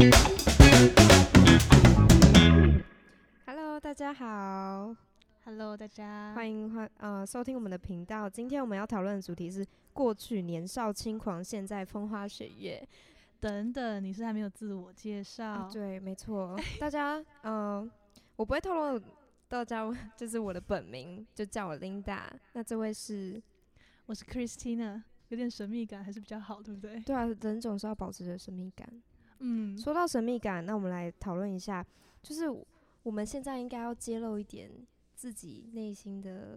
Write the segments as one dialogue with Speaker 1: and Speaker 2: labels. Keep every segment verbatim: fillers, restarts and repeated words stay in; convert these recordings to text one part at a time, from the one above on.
Speaker 1: Hello， 大家好。
Speaker 2: Hello， 大家
Speaker 1: 欢迎欢呃收听我们的频道。今天我们要讨论的主题是过去年少轻狂，现在风花雪月。
Speaker 2: 等等，你是还没有自我介绍？
Speaker 1: 啊、对，没错。大家，呃，我不会透露大家就是我的本名，就叫我 Linda。那这位是，
Speaker 2: 我是 Christina， 有点神秘感还是比较好，对不对？
Speaker 1: 对啊，人总是要保持着神秘感。
Speaker 2: 嗯，
Speaker 1: 说到神秘感，那我们来讨论一下，就是我们现在应该要揭露一点自己内心的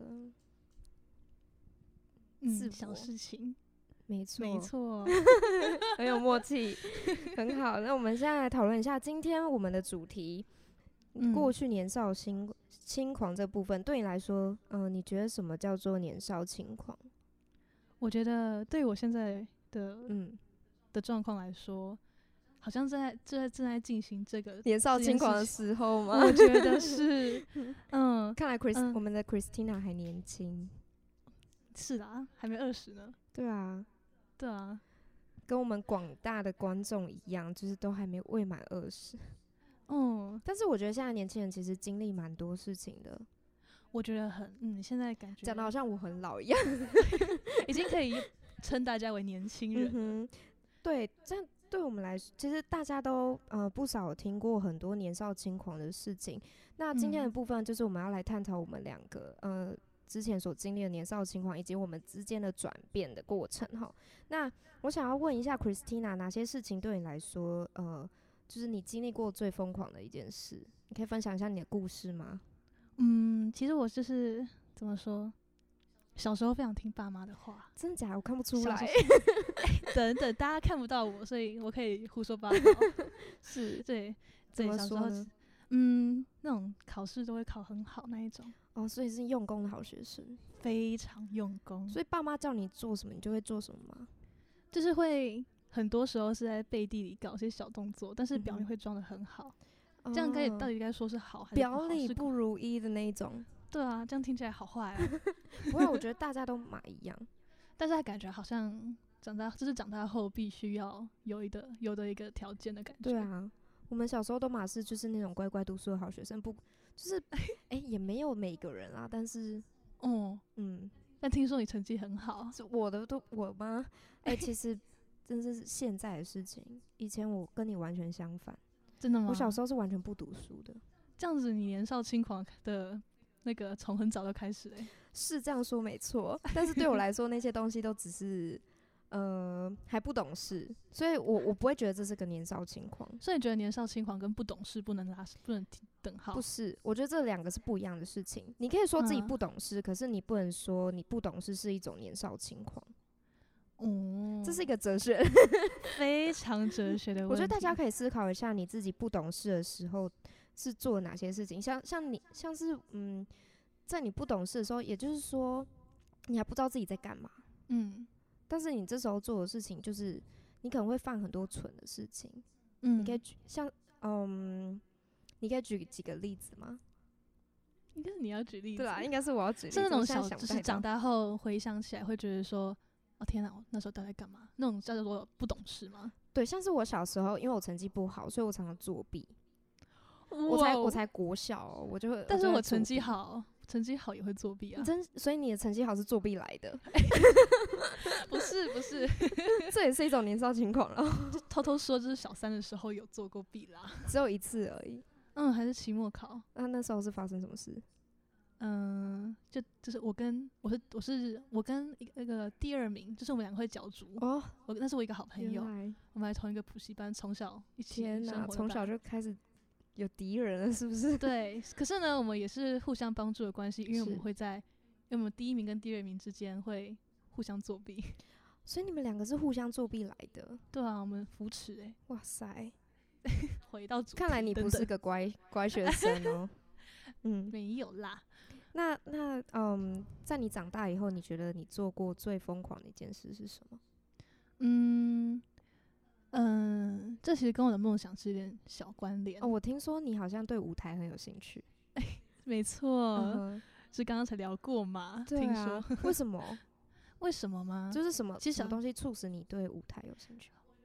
Speaker 1: 自我、
Speaker 2: 嗯、小事情。
Speaker 1: 没错，
Speaker 2: 没错，
Speaker 1: 很有默契，很好。那我们现在来讨论一下，今天我们的主题，
Speaker 2: 嗯、
Speaker 1: 过去年少轻轻狂这部分，对你来说，嗯、呃，你觉得什么叫做年少轻狂？
Speaker 2: 我觉得对我现在的
Speaker 1: 嗯
Speaker 2: 的状况来说，好像正在正在正在进行这个
Speaker 1: 年少轻狂的时候吗？
Speaker 2: 我觉得是，嗯，
Speaker 1: 看来 Chris、
Speaker 2: 嗯、
Speaker 1: 我们的 Christina 还年轻。
Speaker 2: 是啦，还没二十呢。
Speaker 1: 对啊。
Speaker 2: 对啊，
Speaker 1: 跟我们广大的观众一样，就是都还没未满二十。
Speaker 2: 嗯，
Speaker 1: 但是我觉得现在年轻人其实经历蛮多事情的。
Speaker 2: 我觉得很，嗯，现在感觉
Speaker 1: 讲得好像我很老一样，
Speaker 2: 已经可以称大家为年轻人了。
Speaker 1: 嗯哼，对，这样对我们来说，其实大家都呃不少听过很多年少轻狂的事情。那今天的部分就是我们要来探讨我们两个呃。之前所经历的年少轻狂，以及我们之间的转变的过程哈。那我想要问一下 Christina， 哪些事情对你来说，呃，就是你经历过最疯狂的一件事？你可以分享一下你的故事吗？
Speaker 2: 嗯，其实我就是怎么说，小时候非常听爸妈的话。
Speaker 1: 真的假的？我看不出来。
Speaker 2: 等等，大家看不到我，所以我可以胡说八道。
Speaker 1: 是，
Speaker 2: 对，
Speaker 1: 怎么
Speaker 2: 小时候
Speaker 1: 说呢？
Speaker 2: 嗯，那种考试都会考很好那一种。
Speaker 1: 哦，所以是用功的好学生，
Speaker 2: 非常用功。
Speaker 1: 所以爸妈叫你做什么，你就会做什么吗？
Speaker 2: 就是会很多时候是在背地里搞一些小动作，但是表面会装得很好。嗯、这样该到底该说是好还是不好？
Speaker 1: 表里不如一的那一种。
Speaker 2: 对啊，这样听起来好坏啊。
Speaker 1: 不会，我觉得大家都蛮一样，
Speaker 2: 但是他感觉好像长大，就是长大后必须要有一个有的一个条件的感觉。
Speaker 1: 对啊。我们小时候都嘛是就是那种乖乖读书的好学生，不就是哎、欸、也没有每个人啦，但是
Speaker 2: 哦嗯，但听说你成绩很好，
Speaker 1: 是我的都我吗？哎、欸，其实真的是现在的事情，以前我跟你完全相反。
Speaker 2: 真的吗？
Speaker 1: 我小时候是完全不读书的。
Speaker 2: 这样子你年少轻狂的那个从很早就开始欸。
Speaker 1: 是这样说没错，但是对我来说那些东西都只是。呃，还不懂事，所以我我不会觉得这是个年少轻狂。
Speaker 2: 所以你觉得年少轻狂跟不懂事不能拉不能等号？
Speaker 1: 不是，我觉得这两个是不一样的事情。你可以说自己不懂事，嗯、可是你不能说你不懂事是一种年少轻狂。哦，这是一个哲学，
Speaker 2: 非常哲学的问题。
Speaker 1: 我觉得大家可以思考一下，你自己不懂事的时候是做哪些事情。像像你像是嗯，在你不懂事的时候，也就是说你还不知道自己在干嘛。嗯。但是你这时候做的事情，就是你可能会犯很多蠢的事情。嗯，你可以举像嗯，你可以举几个例子吗？
Speaker 2: 应该是你要举例子。
Speaker 1: 对啊，应该是我要举例子。
Speaker 2: 是那种小，就是长大后回想起来会觉得说，哦天哪，我那时候到底在干嘛？那种叫做不懂事吗？
Speaker 1: 对，像是我小时候，因为我成绩不好，所以我常常作弊。我才我才国小、喔，我就会。
Speaker 2: 但是我成绩好。成绩好也会作弊啊！
Speaker 1: 真，所以你的成绩好是作弊来的？
Speaker 2: 不是不是，
Speaker 1: 这也是一种年少轻狂了。
Speaker 2: 偷偷说，就是小三的时候有做过弊啦，
Speaker 1: 只有一次而已。
Speaker 2: 嗯，还是期末考。
Speaker 1: 那那时候是发生什么事？
Speaker 2: 嗯、呃，就就是我跟我是我是我跟一个那个第二名，就是我们两个会角逐哦。我那是我一个好朋友，我们还同一个补习班，从小一起生活。
Speaker 1: 从小就开始。有敌人了是不是？
Speaker 2: 对，可是呢，我们也是互相帮助的关系，因为我们会在，因为我们第一名跟第二名之间会互相作弊，
Speaker 1: 所以你们两个是互相作弊来的。
Speaker 2: 对啊，我们扶持哎、欸，
Speaker 1: 哇塞，
Speaker 2: 回到主题，
Speaker 1: 看来你不是个乖乖学生哦。
Speaker 2: 嗯，没有啦。
Speaker 1: 那那嗯，在你长大以后，你觉得你做过最疯狂的一件事是什么？
Speaker 2: 嗯。嗯，这其实跟我的梦想是有点小关联
Speaker 1: 哦。我听说你好像对舞台很有兴趣。
Speaker 2: 没错，
Speaker 1: 嗯、
Speaker 2: 是刚刚才聊过嘛？
Speaker 1: 对啊，
Speaker 2: 听说
Speaker 1: 为什么？
Speaker 2: 为什么吗？
Speaker 1: 就是什么？
Speaker 2: 其实
Speaker 1: 什么东西促使你对舞台有兴趣？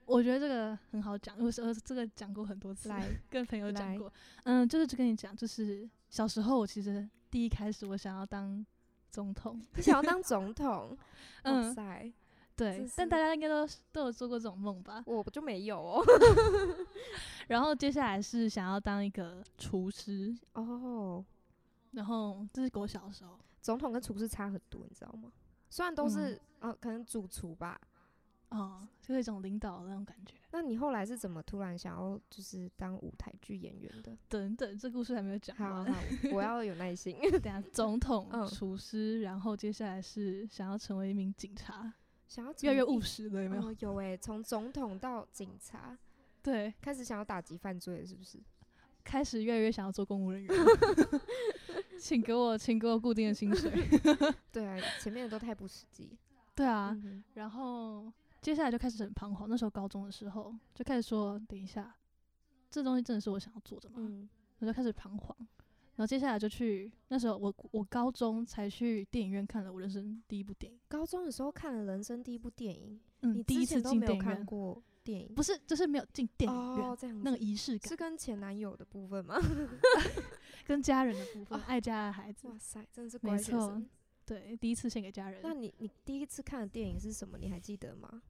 Speaker 2: 我觉得这个很好讲，我是这个讲过很多次，跟朋友讲过。嗯，就是跟你讲，就是小时候我其实第一开始我想要当总统。
Speaker 1: 你想要当总统？嗯，哇塞，
Speaker 2: 对，但大家应该都都有做过这种梦吧？
Speaker 1: 我就没有哦。
Speaker 2: 然后接下来是想要当一个厨师
Speaker 1: 哦，
Speaker 2: 然后这是我小的时候。
Speaker 1: 总统跟厨师差很多，你知道吗？虽然都是、嗯、呃，可能主厨吧。
Speaker 2: 哦，就是一种领导的那种感觉。
Speaker 1: 那你后来是怎么突然想要就是当舞台剧演员的？
Speaker 2: 等等，这故事还没有讲完。
Speaker 1: 好好，我要有耐心。
Speaker 2: 等下，总统、嗯、厨师，然后接下来是想要成为一名警察，
Speaker 1: 想要
Speaker 2: 越来越务实了，有没有？
Speaker 1: 哦、有诶，从总统到警察，
Speaker 2: 对，
Speaker 1: 开始想要打击犯罪了，是不是？
Speaker 2: 开始越来越想要做公务人员。请给我，请给我固定的薪水。
Speaker 1: 对啊，前面的都太不实际。
Speaker 2: 对啊，
Speaker 1: 嗯、
Speaker 2: 然后。接下来就开始很彷徨，那时候高中的时候就开始说，等一下，这东西真的是我想要做的吗？嗯，我就开始彷徨，然后接下来就去，那时候我我高中才去电影院看了我人生第一部电影。
Speaker 1: 高中的时候看了人生第一部电影，
Speaker 2: 嗯，
Speaker 1: 你
Speaker 2: 第一次进电影院
Speaker 1: 看过电影？
Speaker 2: 不是，就是没有进电影院，
Speaker 1: 哦，这样子
Speaker 2: 那个仪式感
Speaker 1: 是跟前男友的部分吗？
Speaker 2: 跟家人的部分，哦、爱家的孩子。
Speaker 1: 哇塞，真的是乖学生。
Speaker 2: 对，第一次献给家人。
Speaker 1: 那你你第一次看的电影是什么？你还记得吗？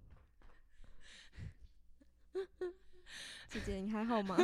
Speaker 1: 姐姐，你还好吗？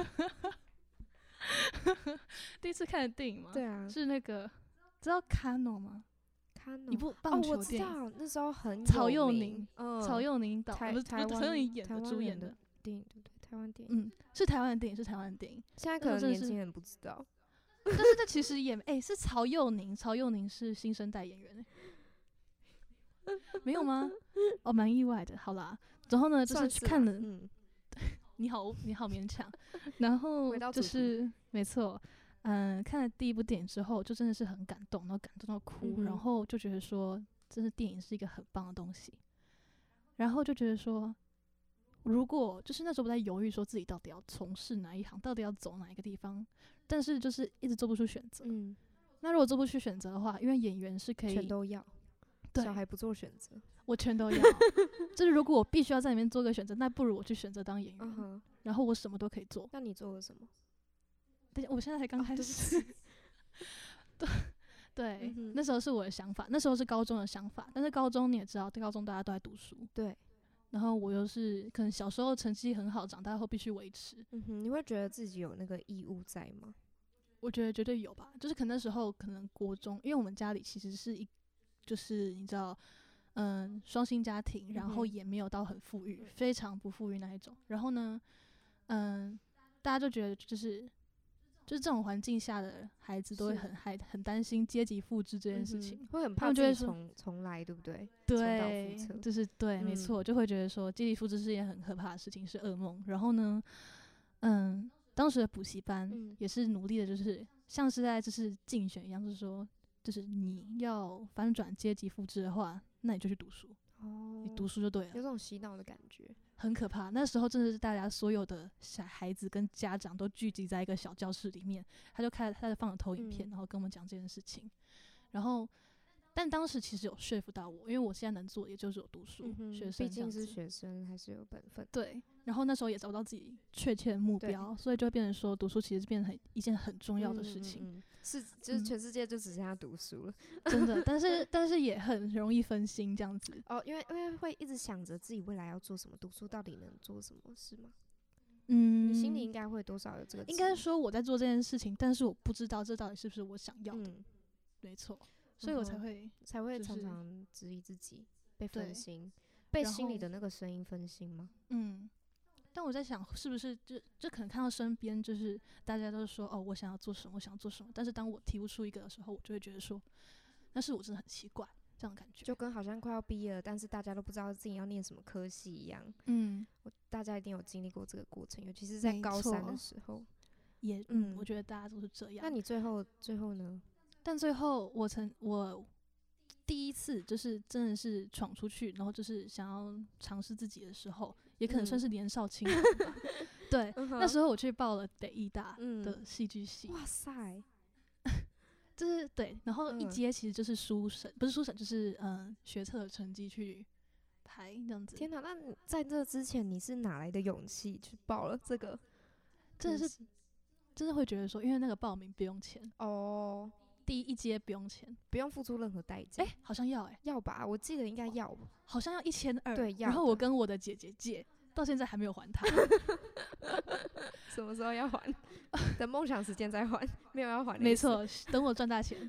Speaker 2: 第一次看的电影吗？
Speaker 1: 对啊，
Speaker 2: 是那个，知道 Kano 吗
Speaker 1: ？Kano
Speaker 2: 一部棒球电影，
Speaker 1: 哦、我知道，那时候很有名
Speaker 2: 曹佑宁，
Speaker 1: 嗯，
Speaker 2: 曹佑宁导，不是
Speaker 1: 台湾
Speaker 2: 曹佑宁演的，主演
Speaker 1: 的电影，对对，台湾电
Speaker 2: 影，嗯，是台湾的电影，是台湾的电影。
Speaker 1: 现在可能年轻人不知道，
Speaker 2: 但是这其实也，哎、欸，是曹佑宁，曹佑宁是新生代演员、欸，没有吗？哦，蛮意外的。好啦，然后呢，就是去看了，
Speaker 1: 嗯。
Speaker 2: 你好，你好勉强。然后就是没错，嗯，看了第一部电影之后，就真的是很感动，然后感动到哭，嗯、然后就觉得说，真的电影是一个很棒的东西。然后就觉得说，如果就是那时候我在犹豫，说自己到底要从事哪一行，到底要走哪一个地方，但是就是一直做不出选择。嗯，那如果做不出选择的话，因为演员是可以
Speaker 1: 全都要，
Speaker 2: 对，
Speaker 1: 小孩不做选择。
Speaker 2: 我全都要，就是如果我必须要在里面做个选择，那不如我去选择当演员， uh-huh. 然后我什么都可以做。
Speaker 1: 那你做了什么？
Speaker 2: 等一下，我现在才刚开始。哦、对对、嗯，那时候是我的想法，那时候是高中的想法，但是高中你也知道，高中大家都在读书，
Speaker 1: 对。
Speaker 2: 然后我又是可能小时候成绩很好，长大后必须维持。
Speaker 1: 嗯哼，你会觉得自己有那个义务在吗？
Speaker 2: 我觉得绝对有吧，就是可能那时候可能国中，因为我们家里其实是一，就是你知道。嗯，双薪家庭，然后也没有到很富裕，嗯、非常不富裕那一种。然后呢，嗯，大家就觉得就是就是这种环境下的孩子都会很害很担心阶级复制这件事情，
Speaker 1: 嗯、会很怕自己重重来，对不对？
Speaker 2: 对，就是对，嗯、没错，就会觉得说阶级复制是一件很可怕的事情，是噩梦。然后呢，嗯，当时的补习班也是努力的，就是像是在就是竞选一样，就是说，就是你要翻转阶级复制的话。那你就去读书，哦，你读书就对了，
Speaker 1: 有种洗脑的感觉，
Speaker 2: 很可怕。那时候真的是大家所有的小孩子跟家长都聚集在一个小教室里面，他就开了他就放了投影片，嗯、然后跟我们讲这件事情。然后，但当时其实有说服到我，因为我现在能做也就是有读书，嗯、学生，
Speaker 1: 毕竟是学生还是有本分。
Speaker 2: 对，然后那时候也找不到自己确切的目标，所以就变成说读书其实是变成很一件很重要的事情。嗯嗯嗯
Speaker 1: 是，就是全世界就只剩下读书了，
Speaker 2: 嗯、真的。但是，但是也很容易分心这样子。
Speaker 1: 哦，因为因为会一直想着自己未来要做什么，读书到底能做什么，是吗？
Speaker 2: 嗯，
Speaker 1: 你心里应该会多少有这个。
Speaker 2: 应该说我在做这件事情，但是我不知道这到底是不是我想要的。嗯、没错，所以我才会、
Speaker 1: 嗯、才会常常质疑自己，被分心，被心里的那个声音分心吗？
Speaker 2: 嗯。但我在想，是不是就就可能看到身边就是大家都说哦，我想要做什么，我想要做什么。但是当我提不出一个的时候，我就会觉得说，但是我真的很奇怪，这样的感觉。
Speaker 1: 就跟好像快要毕业了，但是大家都不知道自己要念什么科系一样。
Speaker 2: 嗯，
Speaker 1: 我大家一定有经历过这个过程，尤其是在高三的时候。
Speaker 2: 也嗯，我觉得大家都是这样。
Speaker 1: 那你最后最后呢？
Speaker 2: 但最后我曾我第一次就是真的是闯出去，然后就是想要尝试自己的时候。也可能算是年少轻狂吧，嗯、对，嗯、那时候我去报了北艺大的戏剧系，
Speaker 1: 嗯、哇塞，
Speaker 2: 就是对，然后一阶其实就是书审，嗯、不是书审，就是嗯学测的成绩去排这样子。
Speaker 1: 天哪，那你在这之前你是哪来的勇气去报了这个？
Speaker 2: 真的是，真的会觉得说，因为那个报名不用钱
Speaker 1: 哦，
Speaker 2: 第一阶不用钱，
Speaker 1: 不用付出任何代价。
Speaker 2: 哎、欸，好像要哎、欸，
Speaker 1: 要吧？我记得应该要，
Speaker 2: 好像要一千二。
Speaker 1: 对，要。
Speaker 2: 然后我跟我的姐姐借，到现在还没有还她。
Speaker 1: 什么时候要还？等梦想时间再还，没有要还。
Speaker 2: 没错，等我赚大钱。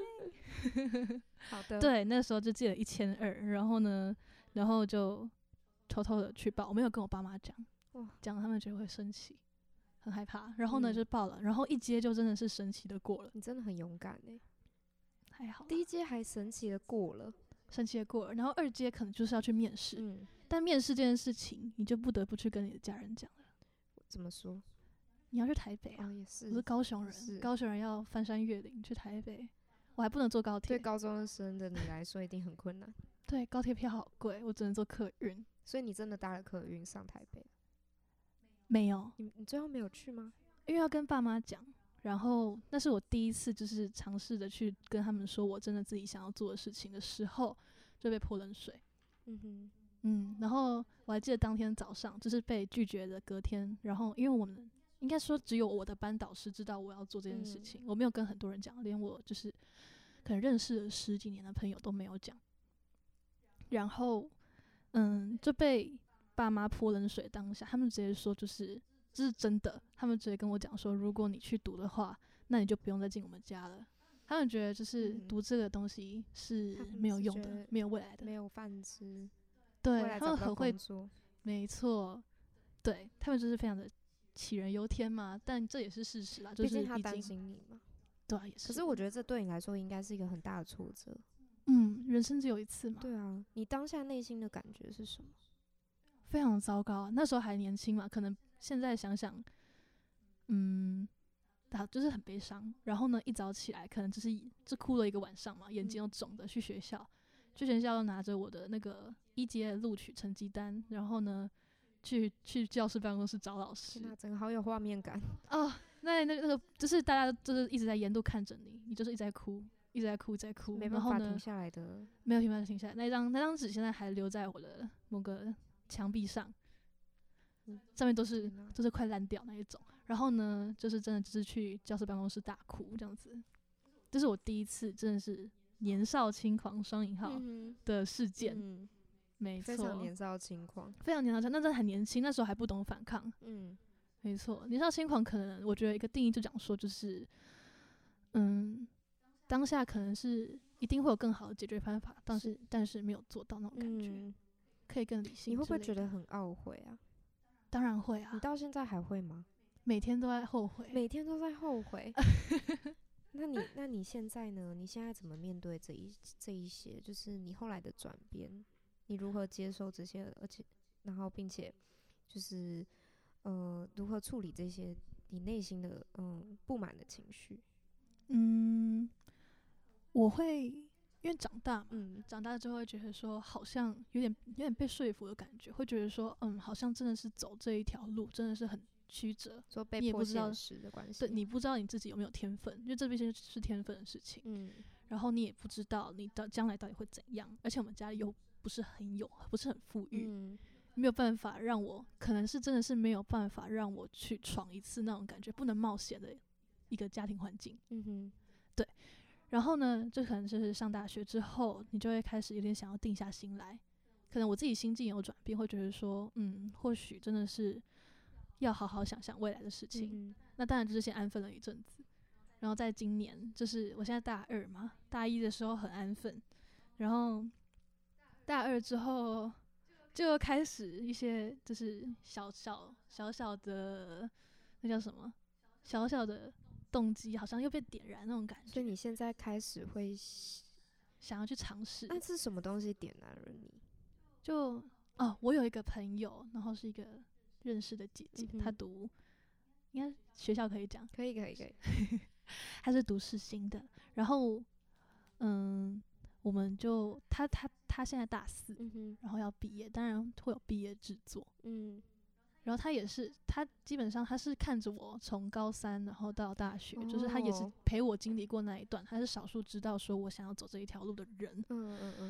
Speaker 1: 好的。
Speaker 2: 对，那时候就借了一千二，然后呢，然后就偷偷的去报，我没有跟我爸妈讲，讲他们觉得会生气。很害怕，然后呢、嗯、就报了，然后一阶就真的是神奇的过了。
Speaker 1: 你真的很勇敢哎、欸，
Speaker 2: 还好。
Speaker 1: 第一阶还神奇的过了，
Speaker 2: 神奇的过了，然后二阶可能就是要去面试，
Speaker 1: 嗯，
Speaker 2: 但面试这件事情，你就不得不去跟你的家人讲了。
Speaker 1: 怎么说？
Speaker 2: 你要去台北啊？
Speaker 1: 哦、也是，
Speaker 2: 我是高雄人，高雄人要翻山越岭去台北，我还不能坐高铁。
Speaker 1: 对高中生的你来说一定很困难。
Speaker 2: 对，高铁票好贵，我只能坐客运。
Speaker 1: 所以你真的搭了客运上台北？
Speaker 2: 没有。
Speaker 1: 你你最后没有去吗？
Speaker 2: 因为要跟爸妈讲，然后那是我第一次就是尝试着去跟他们说我真的自己想要做的事情的时候，就被泼冷水。
Speaker 1: 嗯哼，
Speaker 2: 嗯，然后我还记得当天早上就是被拒绝的隔天，然后因为我们应该说只有我的班导师知道我要做这件事情，嗯、我没有跟很多人讲，连我就是可能认识了十几年的朋友都没有讲。然后，嗯，就被爸妈泼冷水当下，他们直接说就是这是真的，他们直接跟我讲说，如果你去读的话，那你就不用再进我们家了。他们觉得就是读这个东西是没有用的，没有未来的，
Speaker 1: 没有饭吃。
Speaker 2: 对，他们很会，没错，对他们就是非常的杞人忧天嘛。但这也是事实啦，就是
Speaker 1: 毕竟他担心你嘛。
Speaker 2: 对啊，也是。
Speaker 1: 可是我觉得这对你来说应该是一个很大的挫折。
Speaker 2: 嗯，人生只有一次嘛。
Speaker 1: 对啊，你当下内心的感觉是什么？
Speaker 2: 非常糟糕，那时候还年轻嘛，可能现在想想，嗯，啊，就是很悲伤。然后呢，一早起来，可能就是就哭了一个晚上嘛，眼睛又肿的，去学校，去学校又拿着我的那个一阶的录取成绩单，然后呢，去去教室办公室找老师。
Speaker 1: 那真的好有画面感
Speaker 2: 哦。那那那个就是大家就是一直在沿路看着你，你就是一直在哭。一直在哭，一直在哭，
Speaker 1: 没办法停下来的，
Speaker 2: 没有办法停下来。那张那张纸现在还留在我的某个墙壁上，嗯、上面都是都是快烂掉那一种。然后呢，就是真的就是去教室办公室大哭这样子。这是我第一次真的是年少轻狂双引号的事件，
Speaker 1: 嗯嗯、
Speaker 2: 没错，
Speaker 1: 非常年少轻狂，
Speaker 2: 非常年少轻，那真的很年轻，那时候还不懂反抗。
Speaker 1: 嗯，
Speaker 2: 没错，年少轻狂可能我觉得一个定义就讲说就是，嗯。当下可能是一定会有更好的解决方法，但是但是没有做到那种感觉，嗯、可以更理性。
Speaker 1: 你会不会觉得很懊悔啊？
Speaker 2: 当然会啊！
Speaker 1: 你到现在还会吗？
Speaker 2: 每天都在后悔，
Speaker 1: 每天都在后悔。那你那你现在呢？你现在怎么面对这一这一些？就是你后来的转变，你如何接受这些？而且然后并且就是呃，如何处理这些你内心的嗯不满的情绪？
Speaker 2: 嗯。我会因为长大嘛，
Speaker 1: 嗯，
Speaker 2: 长大之后会觉得说，好像有点有点被说服的感觉，会觉得说，嗯，好像真的是走这一条路，真的是很曲折，
Speaker 1: 说被迫现实的关系，
Speaker 2: 对，你不知道你自己有没有天分，因为这毕竟是天分的事情，
Speaker 1: 嗯，
Speaker 2: 然后你也不知道你的将来到底会怎样，而且我们家里又不是很有，不是很富裕，
Speaker 1: 嗯，
Speaker 2: 没有办法让我，可能是真的是没有办法让我去闯一次那种感觉，不能冒险的一个家庭环境，
Speaker 1: 嗯哼，
Speaker 2: 对。然后呢，就可能就是上大学之后，你就会开始有点想要定下心来。可能我自己心境有转变，会觉得说，嗯，或许真的是要好好想想未来的事情。
Speaker 1: 嗯、
Speaker 2: 那当然就是先安分了一阵子。然后在今年，就是我现在大二嘛，大一的时候很安分，然后大二之后就开始一些就是小小小小的那叫什么，小小的。动机好像又被点燃那种感觉，
Speaker 1: 所以你现在开始会
Speaker 2: 想要去尝试。
Speaker 1: 那是什么东西点燃了你？
Speaker 2: 就哦，我有一个朋友，然后是一个认识的姐姐，嗯、她读，应该学校可以讲，
Speaker 1: 可以可以可以，
Speaker 2: 她是读世新的。然后，嗯，我们就她她她现在大四，
Speaker 1: 嗯、
Speaker 2: 然后要毕业，当然会有毕业制作，
Speaker 1: 嗯。
Speaker 2: 然后他也是，他基本上他是看着我从高三然后到大学，哦、就是他也是陪我经历过那一段，他是少数知道说我想要走这一条路的人。
Speaker 1: 嗯嗯嗯。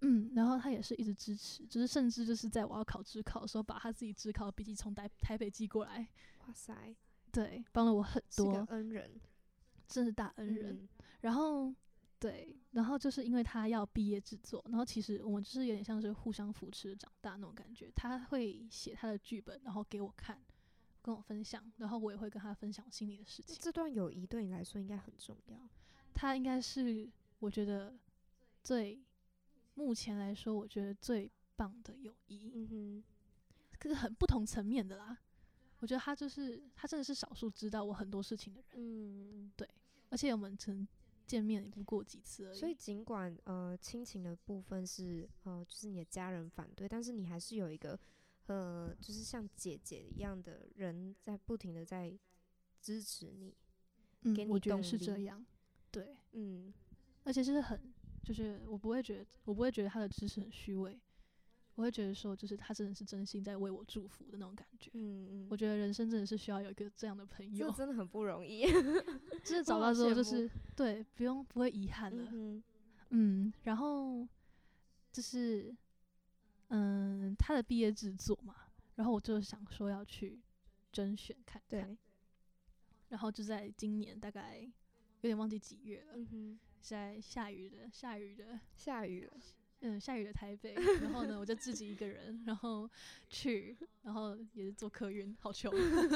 Speaker 2: 嗯，然后他也是一直支持，就是甚至就是在我要考指考的时候，把他自己指考的笔记从台台北寄过来。
Speaker 1: 哇塞，
Speaker 2: 对，帮了我很多，
Speaker 1: 是个恩人，
Speaker 2: 真是大恩人。
Speaker 1: 嗯、
Speaker 2: 然后对，然后就是因为他要毕业制作，然后其实我们就是有点像是互相扶持长大那种感觉。他会写他的剧本，然后给我看，跟我分享，然后我也会跟他分享心里的事情。
Speaker 1: 这段友谊对你来说应该很重要。
Speaker 2: 他应该是我觉得最目前来说，我觉得最棒的友谊。
Speaker 1: 嗯哼，
Speaker 2: 可是很不同层面的啦。我觉得他就是他真的是少数知道我很多事情的人。
Speaker 1: 嗯，
Speaker 2: 对，而且我们曾见面也不过几次而已。
Speaker 1: 所以尽管呃亲情的部分是呃就是你的家人反对，但是你还是有一个呃就是像姐姐一样的人在不停的在支持你，
Speaker 2: 嗯，
Speaker 1: 给你
Speaker 2: 我觉得
Speaker 1: 动力
Speaker 2: 是这样。对，
Speaker 1: 嗯，
Speaker 2: 而且是很就是我不会觉得我不会觉得他的支持很虚伪。我会觉得说，就是他真的是真心在为我祝福的那种感觉。
Speaker 1: 嗯嗯，
Speaker 2: 我觉得人生真的是需要有一个这样的朋友，
Speaker 1: 这真的很不容易。
Speaker 2: 就是找到之后，就是对，不用不会遗憾了。
Speaker 1: 嗯,
Speaker 2: 嗯，然后就是嗯，他的毕业制作嘛，然后我就想说要去甄选看看。
Speaker 1: 对。
Speaker 2: 然后就在今年大概有点忘记几月了，
Speaker 1: 嗯哼，
Speaker 2: 在下雨的下雨的
Speaker 1: 下雨了。
Speaker 2: 嗯，下雨的台北，然后呢，我就自己一个人，然后去，然后也是坐客运，好穷。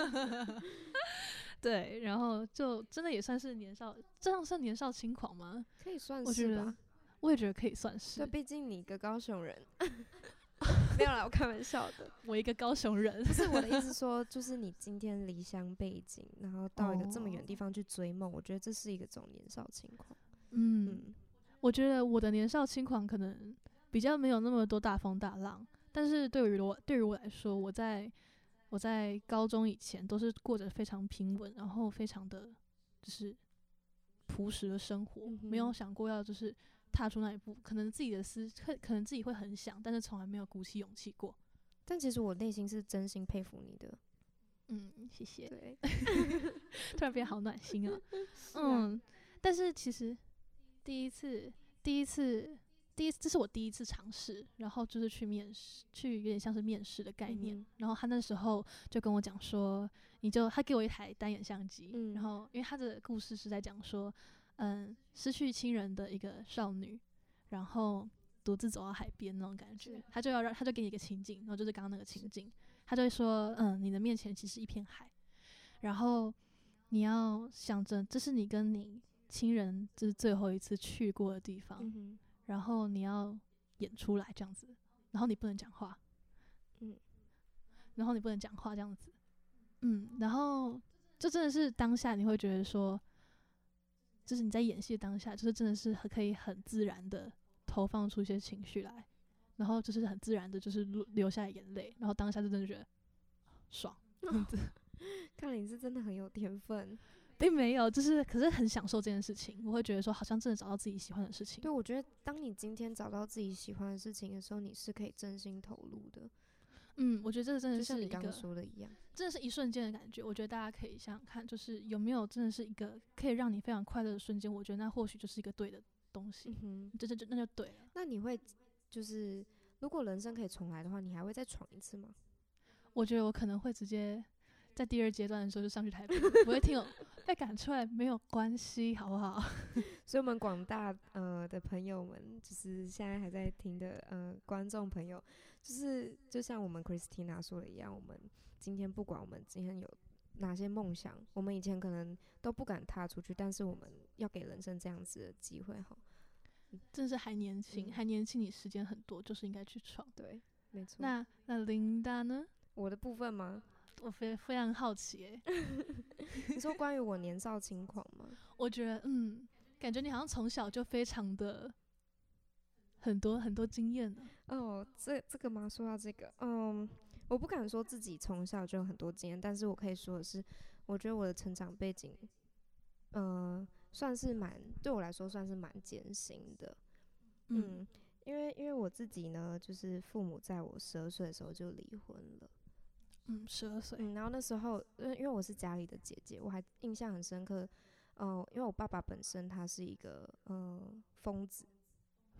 Speaker 2: 对，然后就真的也算是年少，这样算年少轻狂吗？
Speaker 1: 可以算
Speaker 2: 我觉得
Speaker 1: 是吧。
Speaker 2: 我也觉得可以算是。
Speaker 1: 对，毕竟你一个高雄人。没有啦，我开玩笑的。
Speaker 2: 我一个高雄人，
Speaker 1: 不是我的意思说，就是你今天离乡背景，然后到一个这么远的地方去追梦，我觉得这是一个种年少轻狂。
Speaker 2: 嗯。
Speaker 1: 嗯，
Speaker 2: 我觉得我的年少轻狂可能比较没有那么多大风大浪，但是对于我对于我来说，我在我在高中以前都是过着非常平稳，然后非常的就是朴实的生活，
Speaker 1: 嗯、
Speaker 2: 没有想过要就是踏出那一步。可能自己的思可能自己会很想，但是从来没有鼓起勇气过。
Speaker 1: 但其实我内心是真心佩服你的。
Speaker 2: 嗯，谢谢。
Speaker 1: 对，
Speaker 2: 突然变好暖心啊。
Speaker 1: 啊
Speaker 2: 嗯，但是其实第一次，第一次，第一，这是我第一次尝试，然后就是去面试，去有点像是面试的概念。
Speaker 1: 嗯、
Speaker 2: 然后他那时候就跟我讲说，你就他给我一台单眼相机，
Speaker 1: 嗯、
Speaker 2: 然后因为他的故事是在讲说，嗯，失去亲人的一个少女，然后独自走到海边那种感觉，他就要让他就给你一个情景，然后就是刚刚那个情景，他就会说，嗯，你的面前其实一片海，然后你要想着这是你跟你亲人就是最后一次去过的地方，
Speaker 1: 嗯、
Speaker 2: 然后你要演出来这样子，然后你不能讲话，
Speaker 1: 嗯，
Speaker 2: 然后你不能讲话这样子，嗯，然后就真的是当下你会觉得说，就是你在演戏的当下，就是真的是可以很自然的投放出一些情绪来，然后就是很自然的，就是流下眼泪，然后当下就真的觉得爽，这样子。
Speaker 1: 看来你是真的很有天分。
Speaker 2: 并没有，就是可是很享受这件事情。我会觉得说，好像真的找到自己喜欢的事情。
Speaker 1: 对，我觉得当你今天找到自己喜欢的事情的时候，你是可以真心投入的。
Speaker 2: 嗯，我觉得这个真的是一个，
Speaker 1: 就像你刚刚说的一样，
Speaker 2: 真的是一瞬间的感觉。我觉得大家可以想想看，就是有没有真的是一个可以让你非常快乐的瞬间。我觉得那或许就是一个对的东西，
Speaker 1: 嗯哼，
Speaker 2: 这这就那就对了。
Speaker 1: 那你会就是如果人生可以重来的话，你还会再闯一次吗？
Speaker 2: 我觉得我可能会直接在第二阶段的时候就上去台北，不会听有被赶出来没有关系，好不好？
Speaker 1: 所以我们广大呃的朋友们，就是现在还在听的呃观众朋友，就是就像我们 Christina 说的一样，我们今天不管我们今天有哪些梦想，我们以前可能都不敢踏出去，但是我们要给人生这样子的机会哈。
Speaker 2: 真的是还年轻，嗯、还年轻，你时间很多，就是应该去闯。
Speaker 1: 对，没错。
Speaker 2: 那那琳达呢？
Speaker 1: 我的部分吗？
Speaker 2: 我非非常好奇诶、欸。
Speaker 1: 你说关于我年少轻狂吗？
Speaker 2: 我觉得，嗯，感觉你好像从小就非常的很多很多经验呢。
Speaker 1: 哦，这这个吗？说到这个，嗯，我不敢说自己从小就有很多经验，但是我可以说的是，我觉得我的成长背景，呃，算是蛮对我来说算是蛮艰辛的。嗯，嗯因为因为我自己呢，就是父母在我十二岁的时候就离婚了。
Speaker 2: 嗯，十二岁。
Speaker 1: 嗯，然后那时候，因为因为我是家里的姐姐，我还印象很深刻。呃，因为我爸爸本身他是一个呃疯子，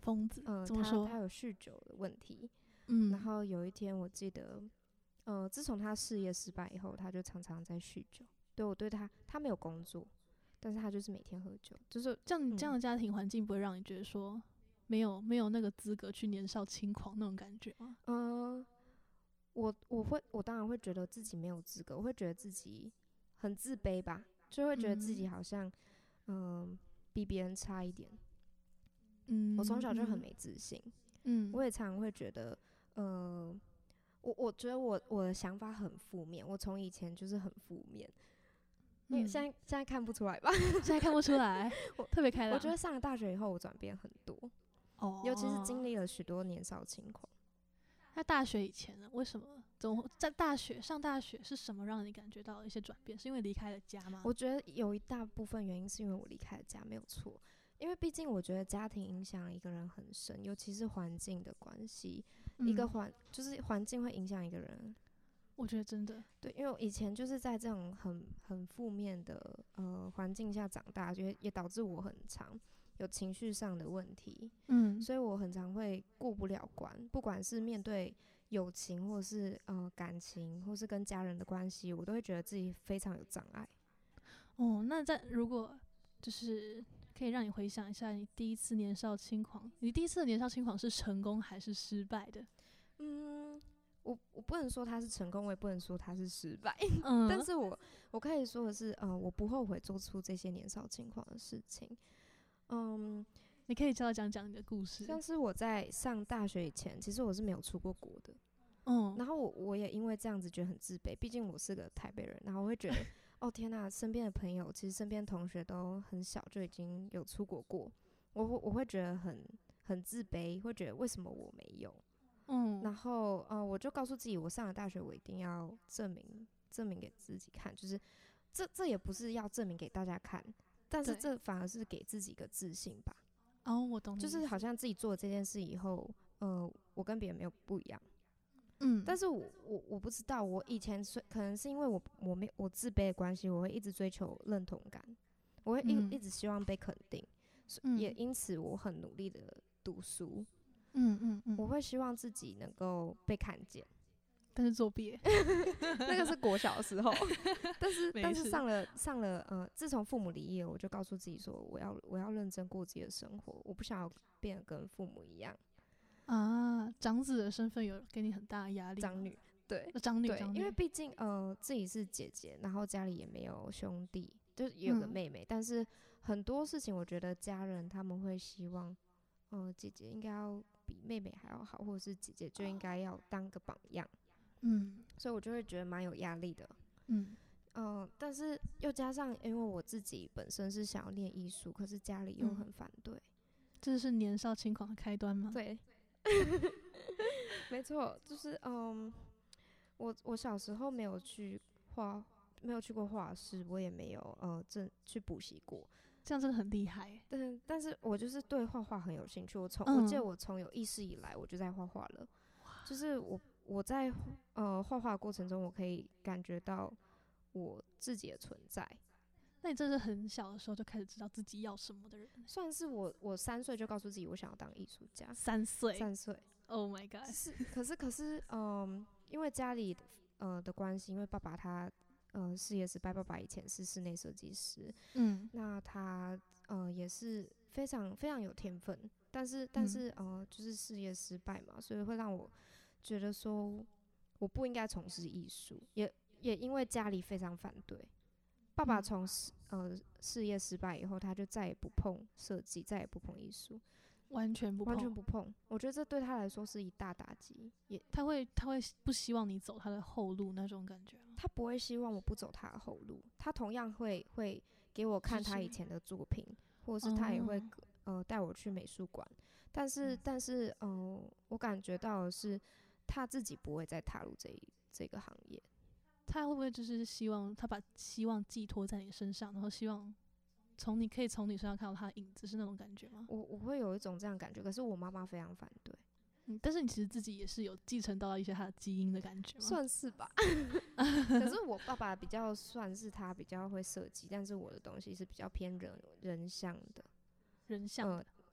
Speaker 2: 疯子，
Speaker 1: 呃，
Speaker 2: 怎么说？
Speaker 1: 他他有酗酒的问题，
Speaker 2: 嗯，
Speaker 1: 然后有一天我记得，呃，自从他事业失败以后，他就常常在酗酒。对我对他，他没有工作，但是他就是每天喝酒，就是
Speaker 2: 这样、
Speaker 1: 嗯、
Speaker 2: 这样的家庭环境不会让你觉得说没有没有那个资格去年少轻狂那种感觉吗？
Speaker 1: 嗯、呃，我我会我当然会觉得自己没有资格，我会觉得自己很自卑吧，就会觉得自己好像嗯、呃、比别人差一点。
Speaker 2: 嗯，
Speaker 1: 我从小就很
Speaker 2: 嗯
Speaker 1: 没自信，
Speaker 2: 嗯，
Speaker 1: 我也常常会觉得，呃，我我觉得我我的想法很负面，我从以前就是很负面，因为
Speaker 2: 嗯
Speaker 1: 现在现在看不出来吧？
Speaker 2: 现在看不出来，
Speaker 1: 我
Speaker 2: 特别开朗。
Speaker 1: 我觉得上了大学以后，我转变很多，
Speaker 2: 哦，
Speaker 1: 尤其是经历了许多年少轻狂。
Speaker 2: 那大学以前呢？为什么？怎么在大学上大学是什么让你感觉到一些转变？是因为离开了家吗？
Speaker 1: 我觉得有一大部分原因是因为我离开了家，没有错。因为毕竟我觉得家庭影响一个人很深，尤其是环境的关系。
Speaker 2: 嗯、
Speaker 1: 一个环就是环境会影响一个人。
Speaker 2: 我觉得真的
Speaker 1: 对，因为我以前就是在这种很很负面的呃环境下长大，觉得也导致我很常有情绪上的问题。
Speaker 2: 嗯，
Speaker 1: 所以我很常会过不了关，不管是面对友情，或是呃感情，或是跟家人的关系，我都会觉得自己非常有障碍。
Speaker 2: 哦，那在如果就是可以让你回想一下，你第一次年少轻狂，你第一次的年少轻狂是成功还是失败的？
Speaker 1: 嗯，我我不能说他是成功，我也不能说他是失败，
Speaker 2: 嗯，
Speaker 1: 但是我我可以说的是，呃，我不后悔做出这些年少轻狂的事情。嗯，
Speaker 2: 你可以教我讲讲你的故事。
Speaker 1: 像是我在上大学以前，其实我是没有出过国的。
Speaker 2: 嗯，
Speaker 1: 然后我我也因为这样子觉得很自卑，毕竟我是个台北人，然后我会觉得，哦天哪，身边的朋友其实身边同学都很小就已经有出国过，我我会觉得很很自卑，会觉得为什么我没有？
Speaker 2: 嗯，
Speaker 1: 然后呃，我就告诉自己，我上了大学，我一定要证明证明给自己看，就是这这也不是要证明给大家看，但是
Speaker 2: 对
Speaker 1: 这反而是给自己一个自信吧。
Speaker 2: 哦，我懂你意思，
Speaker 1: 就是好像自己做了这件事以后，呃，我跟别人没有不一样。
Speaker 2: 嗯，
Speaker 1: 但是我我我不知道，我以前是可能是因为我我没我自卑的关系，我会一直追求认同感，我会一、
Speaker 2: 嗯、
Speaker 1: 一直希望被肯定，
Speaker 2: 嗯、
Speaker 1: 也因此我很努力的读书，
Speaker 2: 嗯嗯嗯，
Speaker 1: 我会希望自己能够被看见。
Speaker 2: 但是作弊，
Speaker 1: 那个是国小的时候，但是
Speaker 2: 没事
Speaker 1: 但是上了上了呃，自从父母离异了，我就告诉自己说，我要我要认真过自己的生活，我不想要变得跟父母一样。
Speaker 2: 啊，长子的身份有给你很大的压力吗？
Speaker 1: 长女，对，
Speaker 2: 呃长女，
Speaker 1: 对，
Speaker 2: 长女，
Speaker 1: 因为毕竟呃自己是姐姐，然后家里也没有兄弟，就也有个
Speaker 2: 嗯
Speaker 1: 妹妹，但是很多事情我觉得家人他们会希望，呃姐姐应该要比妹妹还要好，或者是姐姐就应该要当个榜样，
Speaker 2: 嗯
Speaker 1: 所以我就会觉得蛮有压力的。
Speaker 2: 嗯，
Speaker 1: 呃，但是又加上因为我自己本身是想要练艺术，可是家里又
Speaker 2: 嗯
Speaker 1: 很反对。
Speaker 2: 这是年少轻狂的开端吗？
Speaker 1: 对，没错，就是嗯，我我小时候没有去画，没有去过画室，我也没有呃正去补习过。
Speaker 2: 这样真的很厉害欸。
Speaker 1: 但但是我就是对画画很有兴趣。我从、
Speaker 2: 嗯、
Speaker 1: 我记得我从有意识以来，我就在画画了。就是我我在呃画画的过程中，我可以感觉到我自己的存在。
Speaker 2: 那你真是很小的时候就开始知道自己要什么的人。
Speaker 1: 算是我我三岁就告诉自己我想要当艺术家。
Speaker 2: 三岁，
Speaker 1: 三岁。
Speaker 2: Oh my god！
Speaker 1: 是，可是可是，嗯，因为家里呃的关系，因为爸爸他呃事业失败，爸爸以前是室内设计师，
Speaker 2: 嗯，
Speaker 1: 那他呃也是非常非常有天分，但是但是、嗯、呃就是事业失败嘛，所以会让我觉得说我不应该从事艺术，也也因为家里非常反对。爸爸从事呃事业失败以后，他就再也不碰设计，再也不碰艺术。
Speaker 2: 完全不碰，
Speaker 1: 完全不碰。我觉得这对他来说是一大打击，也
Speaker 2: 他会他会不希望你走他的后路那种感觉吗？
Speaker 1: 他不会希望我不走他的后路，他同样会会给我看他以前的作品，或者是他也会、哦、呃带我去美术馆。但是但是嗯、呃，我感觉到的是他自己不会再踏入这一这个行业。
Speaker 2: 他会不会就是希望他把希望寄托在你身上，然后希望从你可以从你身上看到他的影子，是那种感觉吗？
Speaker 1: 我我会有一种这样的感觉，可是我妈妈非常反对。
Speaker 2: 嗯，但是你其实自己也是有继承到一些他的基因的感觉吗？
Speaker 1: 算是吧。可是我爸爸比较算是他比较会设计，但是我的东西是比较偏人人像的。
Speaker 2: 人像的、
Speaker 1: 呃，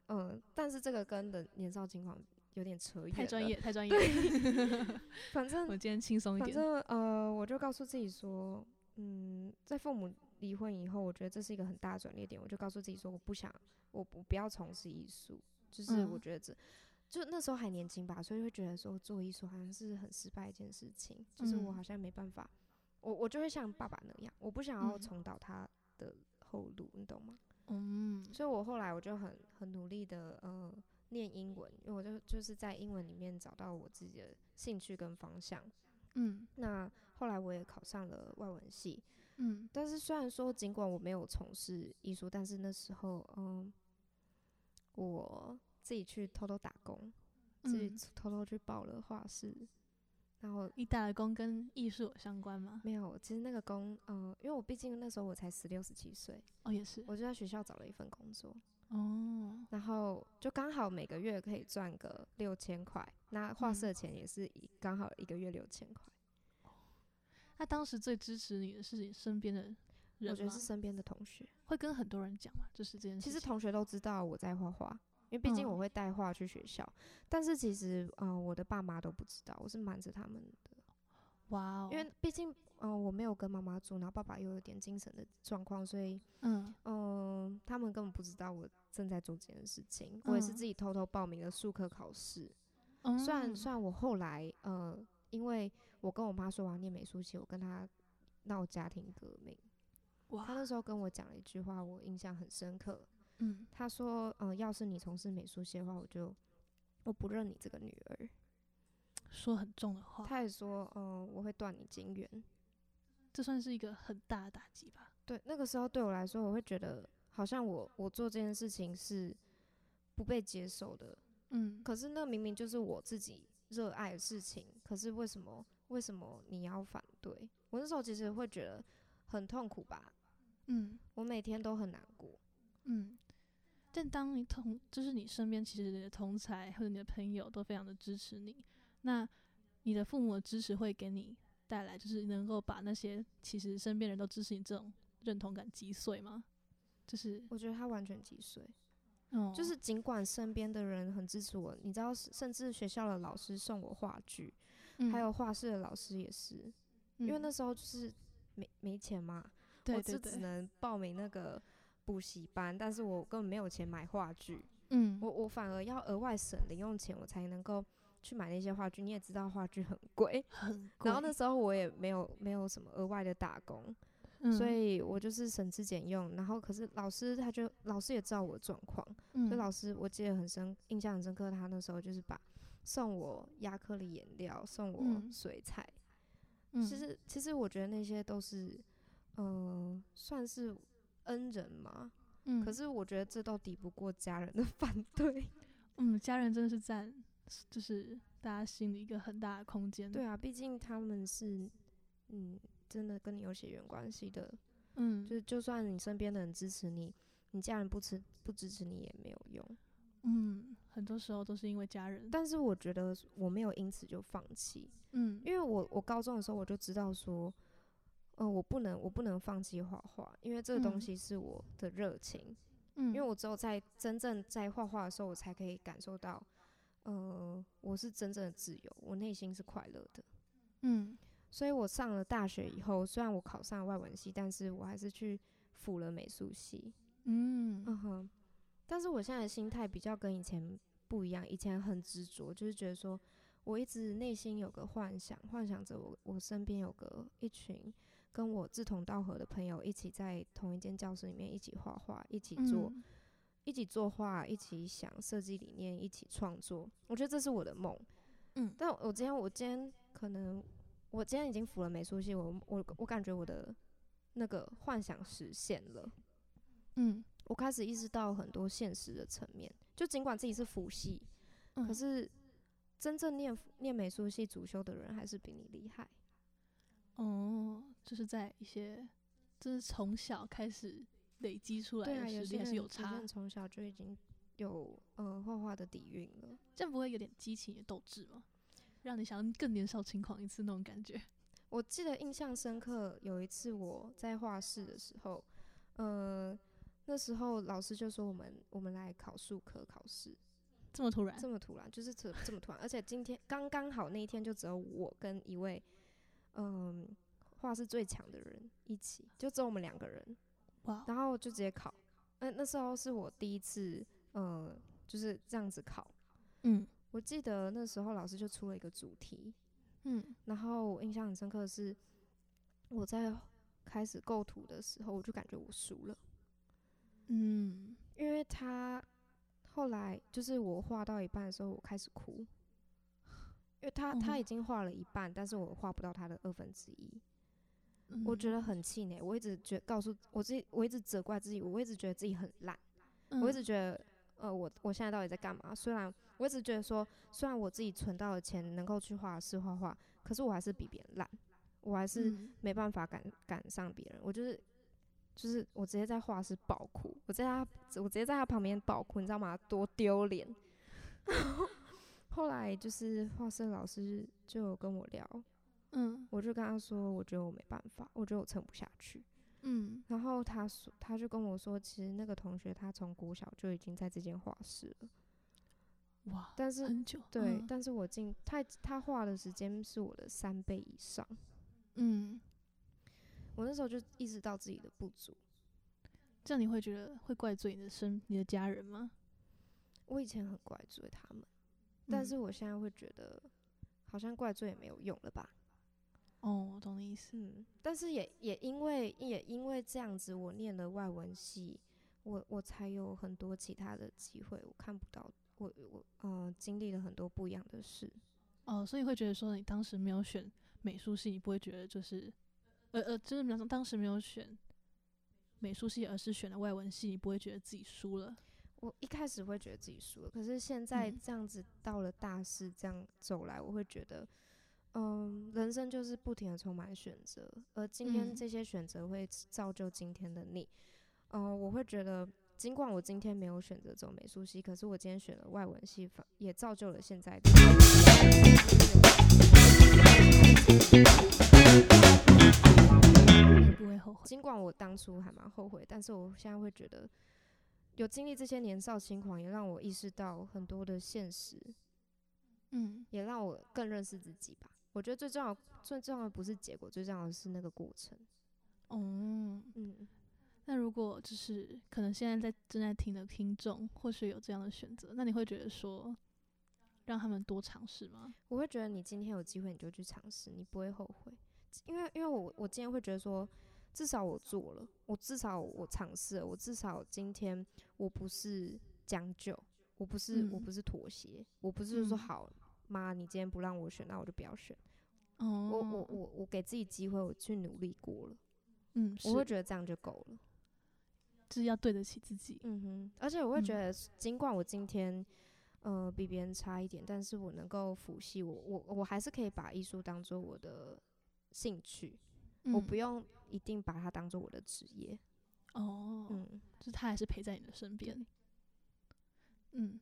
Speaker 1: 嗯，但是这个跟的年少轻狂有点扯远了，
Speaker 2: 太专业，太专业了。
Speaker 1: 反正
Speaker 2: 我今天轻松一点。
Speaker 1: 反正呃，我就告诉自己说，嗯，在父母离婚以后，我觉得这是一个很大的转捩点。我就告诉自己说，我不想，我我不要从事艺术，就是我觉得这，嗯、就那时候还年轻吧，所以会觉得说做艺术好像是很失败一件事情，就是我好像没办法，我我就会像爸爸那样，我不想要重蹈他的后路，你懂吗？嗯，所以我后来我就很很努力的呃念英文，因为我就就是在英文里面找到我自己的兴趣跟方向。嗯，那后来我也考上了外文系。嗯，但是虽然说尽管我没有从事艺术，但是那时候嗯，我自己去偷偷打工，自己偷偷去报了画室。然后
Speaker 2: 你打的工跟艺术有相关吗？
Speaker 1: 没有，其实那个工，嗯、呃，因为我毕竟那时候我才十六十七岁，
Speaker 2: 哦，也是，
Speaker 1: 我就在学校找了一份工作，哦，然后就刚好每个月可以赚个六千块，那画室的钱也是刚好一个月六千块。
Speaker 2: 那当时最支持你的是你身边的人吗？
Speaker 1: 我觉得是身边的同学，
Speaker 2: 会跟很多人讲嘛，就是这件事情。
Speaker 1: 其实同学都知道我在画画。因为毕竟我会带画去学校，嗯、但是其实，嗯、呃，我的爸妈都不知道，我是瞒着他们的。
Speaker 2: 哇哦！
Speaker 1: 因为毕竟，嗯、呃，我没有跟妈妈住，然后爸爸又有点精神的状况，所以，嗯，嗯、呃，他们根本不知道我正在做这件事情。嗯、我也是自己偷偷报名了术科考试。嗯、虽然虽然我后来，呃，因为我跟我妈说我要念美术系，我跟她闹家庭革命。哇！她那时候跟我讲了一句话，我印象很深刻。嗯，他说，嗯、呃，要是你从事美术系的话，我就我不认你这个女儿。
Speaker 2: 说很重的话。
Speaker 1: 他也说，嗯、呃，我会断你金源。
Speaker 2: 这算是一个很大的打击吧？
Speaker 1: 对，那个时候对我来说，我会觉得好像我我做这件事情是不被接受的。嗯，可是那明明就是我自己热爱的事情，可是为什么为什么你要反对？我那时候其实会觉得很痛苦吧。嗯，我每天都很难过。嗯。
Speaker 2: 但当你同就是你身边其实你的同侪或者你的朋友都非常的支持你，那你的父母的支持会给你带来就是能够把那些其实身边人都支持你这种认同感击碎吗？就是
Speaker 1: 我觉得他完全击碎。哦，就是尽管身边的人很支持我，你知道，甚至学校的老师送我话剧，嗯、还有画室的老师也是，嗯、因为那时候就是没没钱嘛，
Speaker 2: 对对对，
Speaker 1: 我就只能报名那个补习班，但是我根本没有钱买话剧，嗯，我我反而要额外省零用钱，我才能够去买那些话剧。你也知道话剧很贵，
Speaker 2: 很贵。
Speaker 1: 然后那时候我也没有没有什么额外的打工，嗯、所以我就是省吃俭用。然后可是老师他就老师也知道我的状况，嗯、所以老师我记得很深，印象很深刻。他那时候就是把送我亚克力颜料，送我水彩。嗯、其实其实我觉得那些都是，呃，算是恩人嘛，嗯，可是我觉得这都抵不过家人的反对。
Speaker 2: 嗯，家人真的是占，就是大家心里一个很大的空间。
Speaker 1: 对啊，毕竟他们是，嗯，真的跟你有血缘关系的。嗯，就是就算你身边的人支持你，你家人不支不支持你也没有用。
Speaker 2: 嗯，很多时候都是因为家人。
Speaker 1: 但是我觉得我没有因此就放弃。嗯，因为我我高中的时候我就知道说。嗯、呃，我不能，我不能放弃画画，因为这个东西是我的热情。嗯，因为我只有在真正在画画的时候，我才可以感受到，呃，我是真正的自由，我内心是快乐的。嗯，所以我上了大学以后，虽然我考上了外文系，但是我还是去辅了美术系。嗯嗯哼，但是我现在的心态比较跟以前不一样，以前很执着，就是觉得说我一直内心有个幻想，幻想着我我身边有个一群。跟我志同道合的朋友一起在同一间教室里面一起画画，一起做，嗯、一起作画，一起想设计理念，一起创作。我觉得这是我的梦。嗯，但我今天我今天可能我今天已经辅了美术系，我我我感觉我的那个幻想实现了。嗯，我开始意识到很多现实的层面。就尽管自己是辅系，嗯、可是真正念念美术系主修的人还是比你厉害。
Speaker 2: 哦，就是在一些，就是从小开始累积出来的实力还是有差。
Speaker 1: 有些人从小就已经有呃画画的底蕴了，
Speaker 2: 这样不会有点激起你的斗志吗？让你想要更年少轻狂一次那种感觉？
Speaker 1: 我记得印象深刻，有一次我在画室的时候，呃， 那时候老师就说我们我们来考数科考试，
Speaker 2: 这么突然？
Speaker 1: 这么突然，就是这这么突然，而且今天刚刚好那一天就只有我跟一位嗯画室最强的人一起，就只有我们两个人。
Speaker 2: 哇！
Speaker 1: 然后就直接考。那、呃、那时候是我第一次呃就是这样子考。
Speaker 2: 嗯，
Speaker 1: 我记得那时候老师就出了一个主题。
Speaker 2: 嗯，
Speaker 1: 然后我印象很深刻的是我在开始构图的时候，我就感觉我输了。
Speaker 2: 嗯，
Speaker 1: 因为他后来就是我画到一半的时候，我开始哭，因为他他已经画了一半，但是我画不到他的二分之一。我觉得很气馁，我一直觉告诉我自己，我一直责怪自己，我一直觉得自己很烂、嗯，我一直觉得，呃，我我现在到底在干嘛？虽然我一直觉得说，虽然我自己存到的钱能够去画室画画，可是我还是比别人烂，我还是没办法赶赶上别人。我就是就是我直接在画室爆哭，我在他我直接在他旁边爆哭，你知道吗？多丢脸！后来就是画室老师就有跟我聊。嗯，我就跟他说，我觉得我没办法，我觉得我撑不下去。嗯，然后他说，他就跟我说，其实那个同学他从国小就已经在这间画室了。
Speaker 2: 哇，
Speaker 1: 但是
Speaker 2: 很久。
Speaker 1: 对，
Speaker 2: 嗯、
Speaker 1: 但是我进他他画的时间是我的三倍以上。
Speaker 2: 嗯，
Speaker 1: 我那时候就意识到自己的不足。
Speaker 2: 这样你会觉得会怪罪你的身你的家人吗？
Speaker 1: 我以前很怪罪他们，但是我现在会觉得，好像怪罪也没有用了吧。
Speaker 2: 哦，我懂你意思。
Speaker 1: 嗯，但是也也因为也因为这样子，我念了外文系，我我才有很多其他的机会，我看不到，我我嗯、呃、经历了很多不一样的事。
Speaker 2: 哦，所以会觉得说你当时没有选美术系，你不会觉得就是呃呃，就是比方说当时没有选美术系，而是选了外文系，你不会觉得自己输了？
Speaker 1: 我一开始会觉得自己输了，可是现在这样子到了大四这样走来，我会觉得。嗯，人生就是不停的充满选择，而今天这些选择会造就今天的你。嗯、呃，我会觉得，尽管我今天没有选择走美术系，可是我今天选了外文系，也造就了现在的。
Speaker 2: 不会后悔。
Speaker 1: 尽管我当初还蛮后悔，但是我现在会觉得，有经历这些年少轻狂，也让我意识到很多的现实。嗯，也让我更认识自己吧。我觉得最重要、最重要的不是结果，最重要的是那个过程。
Speaker 2: 哦，嗯，那如果就是可能现在在正在听的听众，或许有这样的选择，那你会觉得说，让他们多尝试吗？
Speaker 1: 我会觉得你今天有机会，你就去尝试，你不会后悔。因为，因为我我今天会觉得说，至少我做了，我至少我尝试了，我至少今天我不是将就，我不是、嗯、我不是妥协，我不是说好。嗯妈，你今天不让我选，那我就不要选。哦、我我我我给自己机会，我去努力过了。嗯，我会觉得这样就够了，
Speaker 2: 就是要对得起自己。
Speaker 1: 嗯哼，而且我会觉得，尽管我今天呃比别人差一点，但是我能够辅系，我我我还是可以把艺术当做我的兴趣、嗯，我不用一定把它当做我的职业。
Speaker 2: 哦，嗯，就是他还是陪在你的身边。嗯。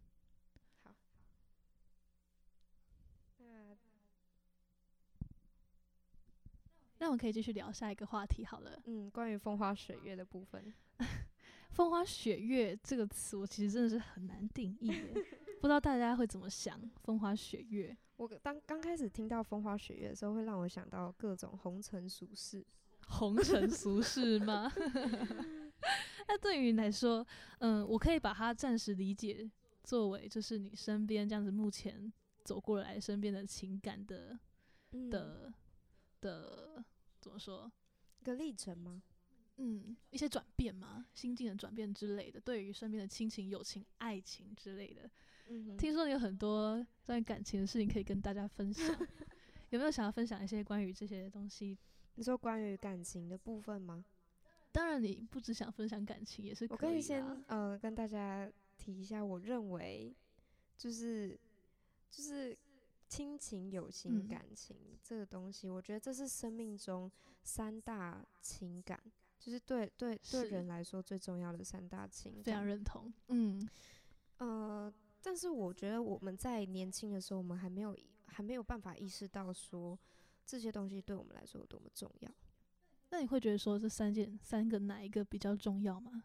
Speaker 2: 那我们可以继续聊下一个话题好了。
Speaker 1: 嗯，关于风花雪月的部分。
Speaker 2: 风花雪月这个词，我其实真的是很难定义耶。不知道大家会怎么想风花雪月？
Speaker 1: 我当刚开始听到风花雪月的时候，会让我想到各种红尘俗事。
Speaker 2: 红尘俗事吗？那对于你来说，嗯，我可以把它暂时理解作为就是你身边这样子目前走过来身边的情感的、嗯、的的怎么说？
Speaker 1: 一个历程吗？
Speaker 2: 嗯，一些转变嘛，心境的转变之类的，对于身边的亲情、友情、爱情之类的。嗯，听说你有很多关于感情的事情可以跟大家分享，有没有想要分享一些关于这些东西？
Speaker 1: 你说关于感情的部分吗？
Speaker 2: 当然，你不只想分享感情，也是可以啦。
Speaker 1: 我可以先呃跟大家提一下，我认为就是就是亲情、友情、感情、嗯、这个东西，我觉得这是生命中三大情感。就是对对对人来说最重要的三大情感，
Speaker 2: 非常认同。嗯，
Speaker 1: 呃，但是我觉得我们在年轻的时候，我们还没有还没有办法意识到说这些东西对我们来说有多么重要。
Speaker 2: 那你会觉得说这三件三个哪一个比较重要吗？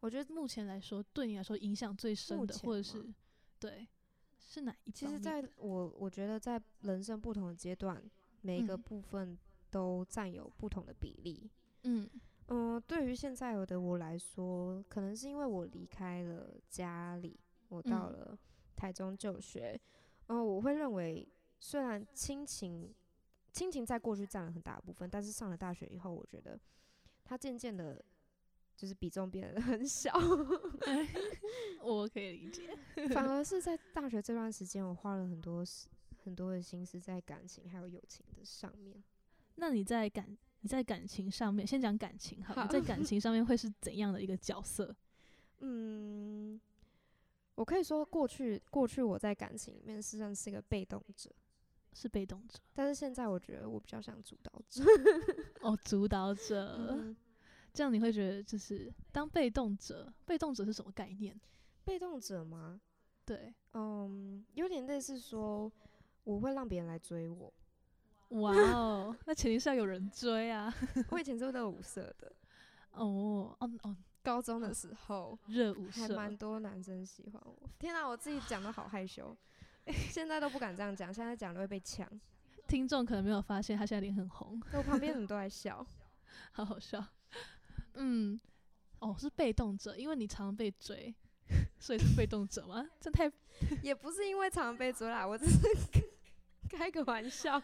Speaker 2: 我觉得目前来说，对你来说影响最深的，或者是对，是哪一方面？
Speaker 1: 其实在我我觉得在人生不同的阶段，每一个部分都占有不同的比例。嗯嗯、呃，对于现在有的我来说，可能是因为我离开了家里，我到了台中就学，嗯、呃，我会认为虽然亲情亲情在过去占了很大的部分，但是上了大学以后，我觉得它渐渐的。就是比重变得很小，
Speaker 2: 我可以理解。
Speaker 1: 反而是在大学这段时间，我花了很多很多的心思在感情还有友情的上面。
Speaker 2: 那你在感你在感情上面，先讲感情好了，好，你在感情上面会是怎样的一个角色？
Speaker 1: 嗯，我可以说过去过去我在感情里面实际上是一个被动者，
Speaker 2: 是被动者，
Speaker 1: 但是现在我觉得我比较像主导者。
Speaker 2: 哦，主导者。嗯，这样你会觉得就是当被动者，被动者是什么概念？
Speaker 1: 被动者吗？
Speaker 2: 对，
Speaker 1: 嗯，有点类似说我会让别人来追我。
Speaker 2: 哇哦，那前提是要有人追啊。
Speaker 1: 我以前是不是都有舞社的？
Speaker 2: 哦哦哦，
Speaker 1: 高中的时候
Speaker 2: 热舞社
Speaker 1: 还蛮多男生喜欢我。天哪，我自己讲的好害羞，现在都不敢这样讲，现在讲都会被呛。
Speaker 2: 听众可能没有发现他现在脸很红，
Speaker 1: 我旁边人都在笑，
Speaker 2: 好好笑。嗯，哦，是被动者，因为你常被追，所以是被动者吗？这太
Speaker 1: 也不是因为常被追啦，我只是开个玩笑。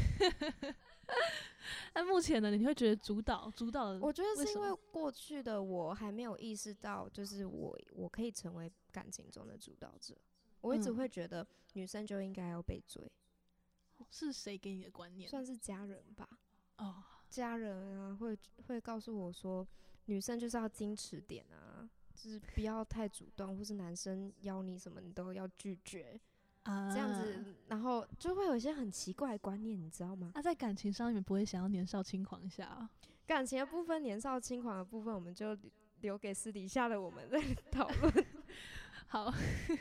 Speaker 2: 那目前呢？你会觉得主导主导的？
Speaker 1: 我觉得是因为过去的我还没有意识到，就是我我可以成为感情中的主导者。我一直会觉得女生就应该要被追。
Speaker 2: 嗯、是谁给你的观念？
Speaker 1: 算是家人吧。
Speaker 2: 哦。
Speaker 1: 家人啊，会会告诉我说，女生就是要矜持点啊，就是不要太主动，或是男生邀你什么你都要拒绝，啊、这样子，然后就会有一些很奇怪的观念，你知道吗？
Speaker 2: 那、啊、在感情上，你们不会想要年少轻狂一下啊？
Speaker 1: 感情的部分，年少轻狂的部分，我们就留给私底下的我们再讨论。
Speaker 2: 好，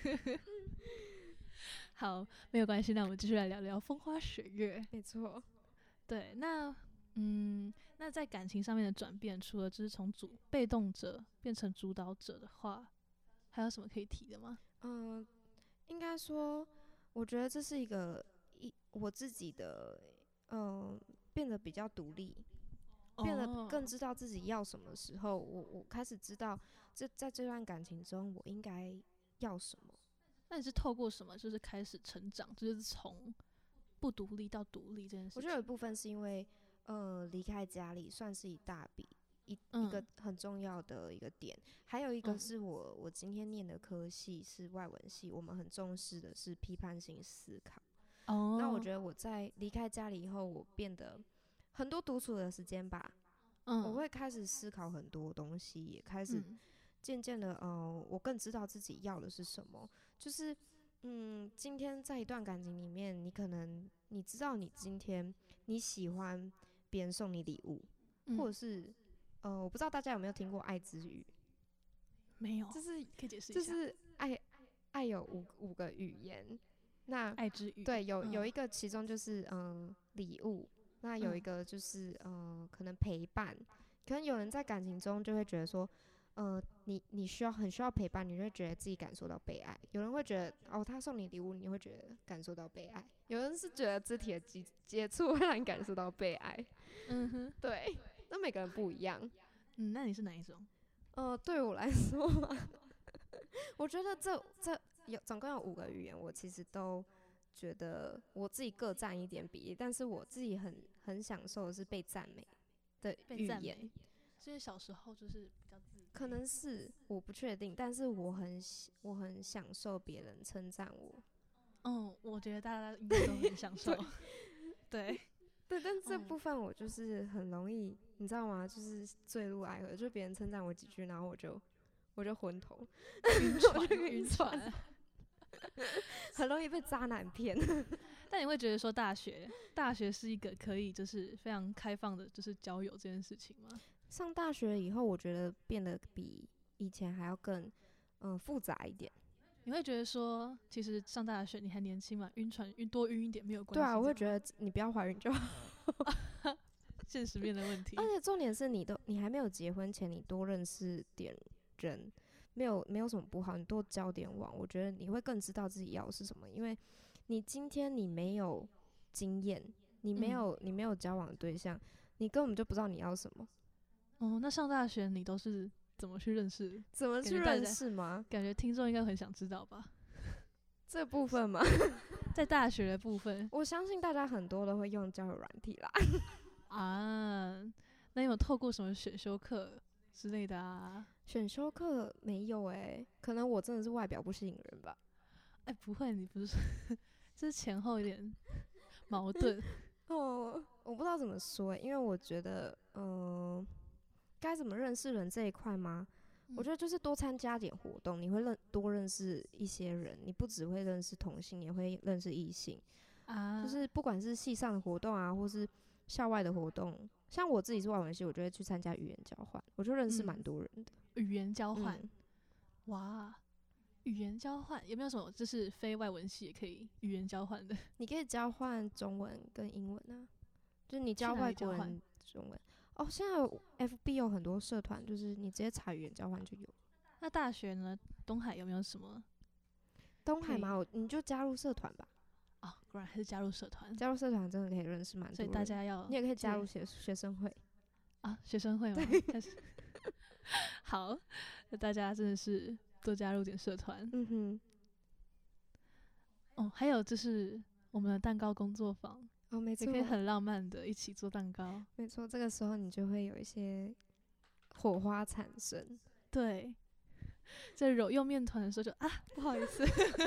Speaker 2: 好，没有关系，那我们继续来聊聊风花雪月。
Speaker 1: 没错，
Speaker 2: 对，那。嗯，那在感情上面的转变，除了就是从主被动者变成主导者的话，还有什么可以提的吗？
Speaker 1: 嗯、呃，应该说，我觉得这是一个一我自己的，嗯、呃，变得比较独立，变得更知道自己要什么时候，我我开始知道这在这段感情中我应该要什么。
Speaker 2: 那你是透过什么，就是开始成长，就是从不独立到独立这件事情？
Speaker 1: 我觉得有一部分是因为。呃，离开家里算是一大笔一、嗯、一个很重要的一个点，还有一个是我、嗯、我今天念的科系是外文系，我们很重视的是批判性思考。哦，那我觉得我在离开家里以后，我变得很多独处的时间吧，嗯，我会开始思考很多东西，也开始渐渐的，呃，我更知道自己要的是什么，就是。嗯，今天在一段感情里面，你可能你知道你今天你喜欢别人送你礼物，嗯、或者是呃，我不知道大家有没有听过爱之语？
Speaker 2: 没有，
Speaker 1: 就是
Speaker 2: 可以解释一下。
Speaker 1: 就是爱爱有五五个语言，那
Speaker 2: 爱之语
Speaker 1: 对有、嗯、有一个其中就是嗯礼物，那有一个就是嗯、呃、可能陪伴，可能有人在感情中就会觉得说。呃，你你需要很需要陪伴，你会觉得自己感受到被爱。有人会觉得，哦，他送你礼物，你会觉得感受到被爱。有人是觉得肢体的接接触会让你感受到被爱。嗯哼，对，那每个人不一样。
Speaker 2: 嗯，那你是哪一种？
Speaker 1: 呃，对我来说嘛，我觉得这这有总共有五个语言，我其实都觉得我自己各占一点比例，但是我自己很很享受的是被赞美的语言。
Speaker 2: 所以小时候就是比较自
Speaker 1: 可能是我不确定，但是我很我很享受别人称赞我。
Speaker 2: 嗯，我觉得大家应该都很享受。对
Speaker 1: 对，但这部分我就是很容易，嗯、你知道吗？就是坠入爱河，就别人称赞我几句，然后我就我就昏头，
Speaker 2: 晕船，晕船，
Speaker 1: 很容易被渣男骗。
Speaker 2: 但你会觉得说大学大学是一个可以就是非常开放的，就是交友这件事情吗？
Speaker 1: 上大学以后，我觉得变得比以前还要更嗯复杂一点。
Speaker 2: 你会觉得说，其实上大学你还年轻嘛，晕船晕多晕一点没有关系。
Speaker 1: 对啊，我会觉得你不要怀孕就好。
Speaker 2: 现实面的问题。
Speaker 1: 而且重点是你都你还没有结婚前，你多认识点人，没有没有什么不好，你多交点往，我觉得你会更知道自己要的是什么。因为你今天你没有经验，你没有、嗯、你没有交往的对象，你根本就不知道你要什么。
Speaker 2: 哦，那上大学你都是怎么去认识？
Speaker 1: 怎么去认识吗？
Speaker 2: 感觉听众应该很想知道吧？
Speaker 1: 这部分吗？
Speaker 2: 在大学的部分，
Speaker 1: 我相信大家很多都会用交友软体啦。
Speaker 2: 啊，那有透过什么选修课之类的啊？
Speaker 1: 选修课没有哎、欸，可能我真的是外表不吸引人吧。
Speaker 2: 哎、欸，不会，你不是，这前后有点矛盾。
Speaker 1: 哦，我不知道怎么说、欸，因为我觉得，嗯、呃，该怎么认识人这一块吗？嗯、我觉得就是多参加点活动，你会认多认识一些人，你不只会认识同性，也会认识异性啊。就是不管是系上的活动啊，或是校外的活动，像我自己是外文系，我就会去参加语言交换，我就认识蛮多人的。
Speaker 2: 嗯、语言交换、嗯，哇！语言交换有没有什么就是非外文系也可以语言交换的？
Speaker 1: 你可以交换中文跟英文啊，就是你教外国人中文。哦，现在 F B 有很多社团，就是你直接查语言交换就有。
Speaker 2: 那大学呢？东海有没有什么？
Speaker 1: 东海嘛，你就加入社团吧。
Speaker 2: 哦，果然还是加入社团。
Speaker 1: 加入社团真的可以认识蛮多人，
Speaker 2: 所以大家要，
Speaker 1: 你也可以加入学学生会
Speaker 2: 啊，学生会吗？好，那大家真的是多加入点社团。
Speaker 1: 嗯哼。
Speaker 2: 哦，还有就是我们的蛋糕工作坊。
Speaker 1: 哦，没错，
Speaker 2: 也可以很浪漫的一起做蛋糕。
Speaker 1: 没错，这个时候你就会有一些火花产生。
Speaker 2: 对，在揉用面团的时候就啊，不好意思。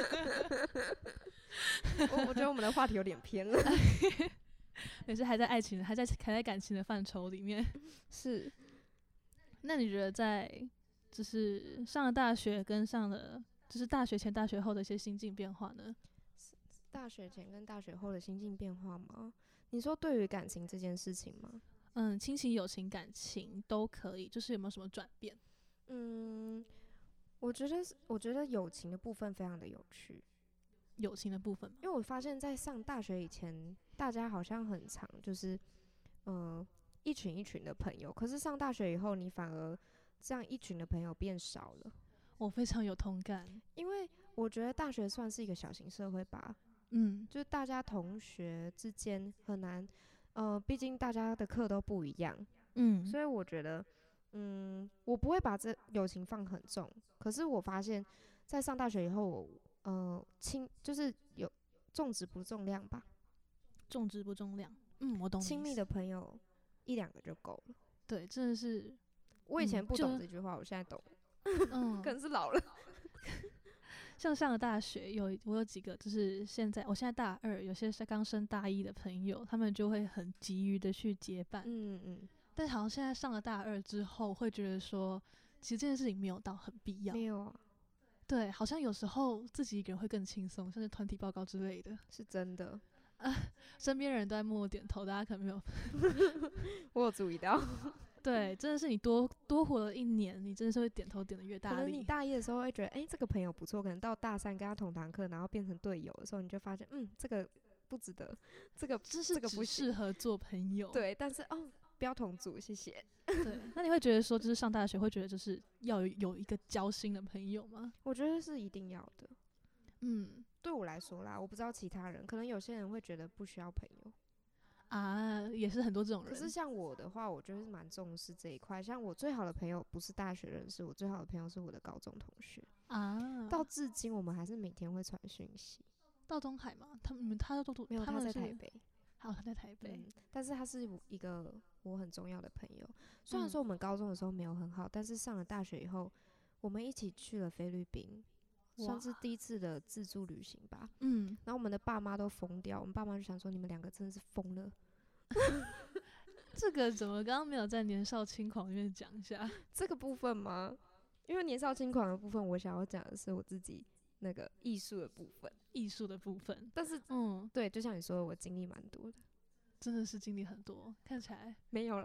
Speaker 1: 我我觉得我们的话题有点偏了。
Speaker 2: 也是还在爱情，还在还在感情的范畴里面。
Speaker 1: 是。
Speaker 2: 那你觉得在就是上了大学跟上了就是大学前、大学后的一些心境变化呢？
Speaker 1: 大学前跟大学后的心境变化吗？你说对于感情这件事情吗？
Speaker 2: 嗯，亲情、友情、感情都可以，就是有没有什么转变？
Speaker 1: 嗯，我觉得我觉得友情的部分非常的有趣。
Speaker 2: 友情的部分吗？
Speaker 1: 因为我发现在上大学以前，大家好像很常就是呃一群一群的朋友，可是上大学以后，你反而这样一群的朋友变少了。
Speaker 2: 我非常有同感，
Speaker 1: 因为我觉得大学算是一个小型社会吧。
Speaker 2: 嗯，
Speaker 1: 就是大家同学之间很难，呃，毕竟大家的课都不一样，嗯，所以我觉得，嗯，我不会把这友情放很重。可是我发现，在上大学以后，我呃，轻就是有重质不重量吧，
Speaker 2: 重质不重量，嗯，我懂。
Speaker 1: 亲密的朋友一两个就够了。
Speaker 2: 对，真的是，
Speaker 1: 我以前不懂这句话，嗯、我现在懂，嗯，可能是老了。
Speaker 2: 像上了大学，有我有几个，就是现在我现在大二，有些是刚升大一的朋友，他们就会很急于的去结伴，
Speaker 1: 嗯嗯。
Speaker 2: 但好像现在上了大二之后，会觉得说，其实这件事情没有到很必要。
Speaker 1: 没有啊。
Speaker 2: 对，好像有时候自己一个人会更轻松，像是团体报告之类的。
Speaker 1: 是真的。
Speaker 2: 啊，身边人都在默默点头，大家可能没有。
Speaker 1: 我有注意到。
Speaker 2: 对，真的是你多多活了一年，你真的是会点头点得越大力。
Speaker 1: 可能你大一的时候会觉得，哎、欸，这个朋友不错，可能到大三跟他同堂课，然后变成队友的时候，你就发现，嗯，这个不值得，这个
Speaker 2: 这是
Speaker 1: 这个不
Speaker 2: 适合做朋友。
Speaker 1: 对，但是哦，不要同组，谢谢。
Speaker 2: 对，那你会觉得说，就是上大学会觉得就是要有有一个交心的朋友吗？
Speaker 1: 我觉得是一定要的。
Speaker 2: 嗯，
Speaker 1: 对我来说啦，我不知道其他人，可能有些人会觉得不需要朋友。
Speaker 2: 啊，也是很多这种人。
Speaker 1: 可是像我的话，我觉得是蛮重视这一块。像我最好的朋友不是大学认识，我最好的朋友是我的高中同学啊。到至今我们还是每天会传讯息。
Speaker 2: 到东海吗？他们他都
Speaker 1: 没有，他在台北。
Speaker 2: 好，他在台北、
Speaker 1: 嗯。但是他是一个我很重要的朋友。虽然说我们高中的时候没有很好，嗯、但是上了大学以后，我们一起去了菲律宾。算是第一次的自助旅行吧，嗯，然后我们的爸妈都疯掉，我们爸妈就想说你们两个真的是疯了。
Speaker 2: 这个怎么刚刚没有在年少轻狂里面讲一下？
Speaker 1: 这个部分吗？因为年少轻狂的部分，我想要讲的是我自己那个艺术的部分，
Speaker 2: 艺术的部分。
Speaker 1: 但是，嗯，对，就像你说的，我经历蛮多的，
Speaker 2: 真的是经历很多，看起来
Speaker 1: 没有啦，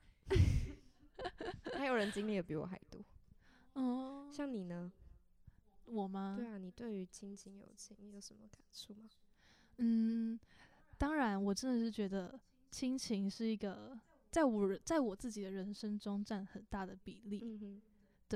Speaker 1: 还有人经历的比我还多。嗯，像你呢？
Speaker 2: 我吗？
Speaker 1: 对啊，你对于亲情友情有什么感触吗？
Speaker 2: 嗯，当然，我真的是觉得亲情是一个在我在我自己的人生中占很大的比例。嗯哼，对，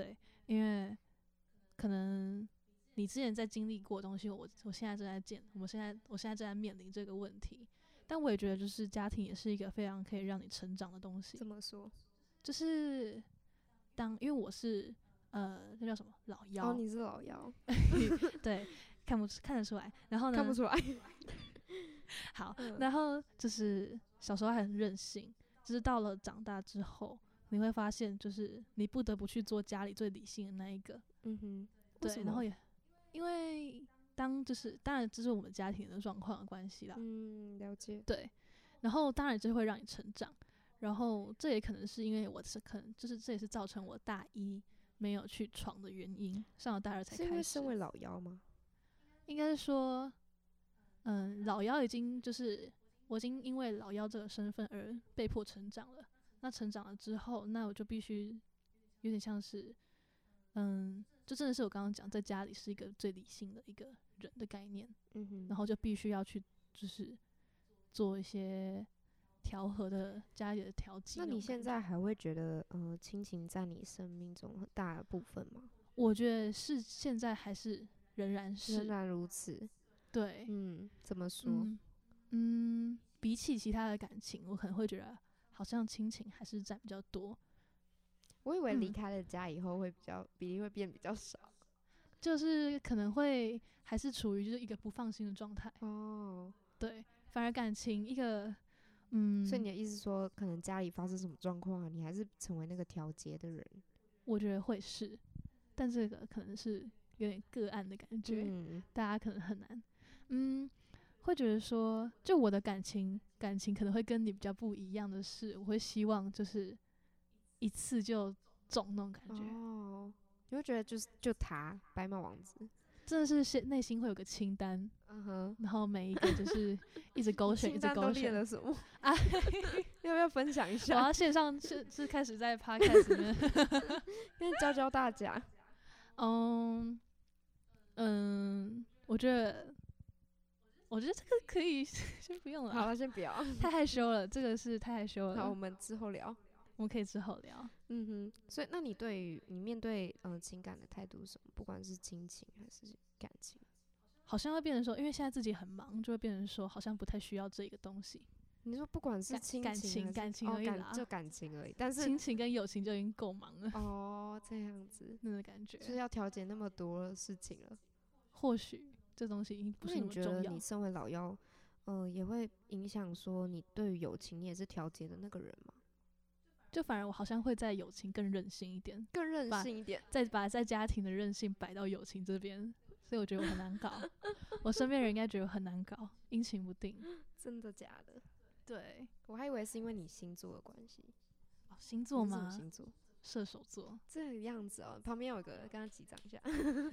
Speaker 2: 因为可能你之前在经历过的东西，我我现在正在见，我们现在我现在正在面临这个问题。但我也觉得，就是家庭也是一个非常可以让你成长的东西。
Speaker 1: 怎么说？
Speaker 2: 就是当因为我是呃，那叫什么老幺？
Speaker 1: 哦，你是老幺，
Speaker 2: 对，看不看得出来。然后呢？
Speaker 1: 看不出来。
Speaker 2: 好，嗯、然后就是小时候还很任性，就是到了长大之后，你会发现，就是你不得不去做家里最理性的那一个。
Speaker 1: 嗯哼，
Speaker 2: 对，然后也因为当就是当然这是我们家庭的状况的关系啦。
Speaker 1: 嗯，了解。
Speaker 2: 对，然后当然这会让你成长，然后这也可能是因为我是可能就是这也是造成我大一没有去闯的原因，上了大二才开始。
Speaker 1: 是因为身为老幺吗？
Speaker 2: 应该是说，嗯，老幺已经就是我已经因为老幺这个身份而被迫成长了。那成长了之后，那我就必须有点像是，嗯，就真的是我刚刚讲，在家里是一个最理性的一个人的概念，
Speaker 1: 嗯哼，
Speaker 2: 然后就必须要去就是做一些调和的家里的调剂。
Speaker 1: 那你现在还会觉得，呃，亲情在你生命中很大的部分吗？
Speaker 2: 我觉得是现在还是仍然是，
Speaker 1: 仍然如此。
Speaker 2: 对，
Speaker 1: 嗯，怎么说？
Speaker 2: 嗯，嗯，比起其他的感情，我可能会觉得好像亲情还是占比较多。
Speaker 1: 我以为离开了家以后会比较、嗯、比例会变比较少，
Speaker 2: 就是可能会还是处于就是一个不放心的状态。
Speaker 1: 哦，
Speaker 2: 对，反而感情一个，嗯，
Speaker 1: 所以你的意思说，可能家里发生什么状况啊，你还是成为那个调节的人？
Speaker 2: 我觉得会是，但这个可能是有点个案的感觉，嗯、大家可能很难，嗯，会觉得说，就我的感情感情可能会跟你比较不一样的是，我会希望就是一次就中那种感觉。
Speaker 1: 哦，你会觉得就是就他白马王子，
Speaker 2: 真的是内心会有个清单，
Speaker 1: 嗯哼，
Speaker 2: 然后每一个就是一直勾选，一直勾选。
Speaker 1: 清单都列了什么啊？要不要分享一下？
Speaker 2: 我要线上是是开始在 podcast 里面，
Speaker 1: 跟教教大家。
Speaker 2: 嗯嗯，我觉得。我觉得这个可以先不用了。
Speaker 1: 好了，先不要，
Speaker 2: 太害羞了，这个是太害羞了。
Speaker 1: 好，我们之后聊。
Speaker 2: 我们可以之后聊。
Speaker 1: 嗯哼，所以那你对于你面对嗯、呃、情感的态度是什么？不管是亲情还是感情，
Speaker 2: 好像会变成说，因为现在自己很忙，就会变成说，好像不太需要这个东西。
Speaker 1: 你说不管是亲情
Speaker 2: 感情感情而已啦，
Speaker 1: 哦、就感情而已，但是
Speaker 2: 亲情跟友情就已经够忙了。
Speaker 1: 哦，这样子，
Speaker 2: 那个感觉，
Speaker 1: 就是要调节那么多事情了。
Speaker 2: 或许这东西已经不是那么重要。
Speaker 1: 那你觉得你身为老幺，嗯、呃，也会影响说你对于友情你也是调节的那个人吗？
Speaker 2: 就反而我好像会在友情更任性一点，
Speaker 1: 更任性一点，
Speaker 2: 再把在家庭的任性摆到友情这边，所以我觉得我很难搞。我身边人应该觉得我很难搞，阴晴不定。
Speaker 1: 真的假的？
Speaker 2: 对，
Speaker 1: 我还以为是因为你星座的关系。
Speaker 2: 哦，星座吗？
Speaker 1: 星座？
Speaker 2: 射手座。
Speaker 1: 这个样子哦，旁边有个，跟他击掌一下。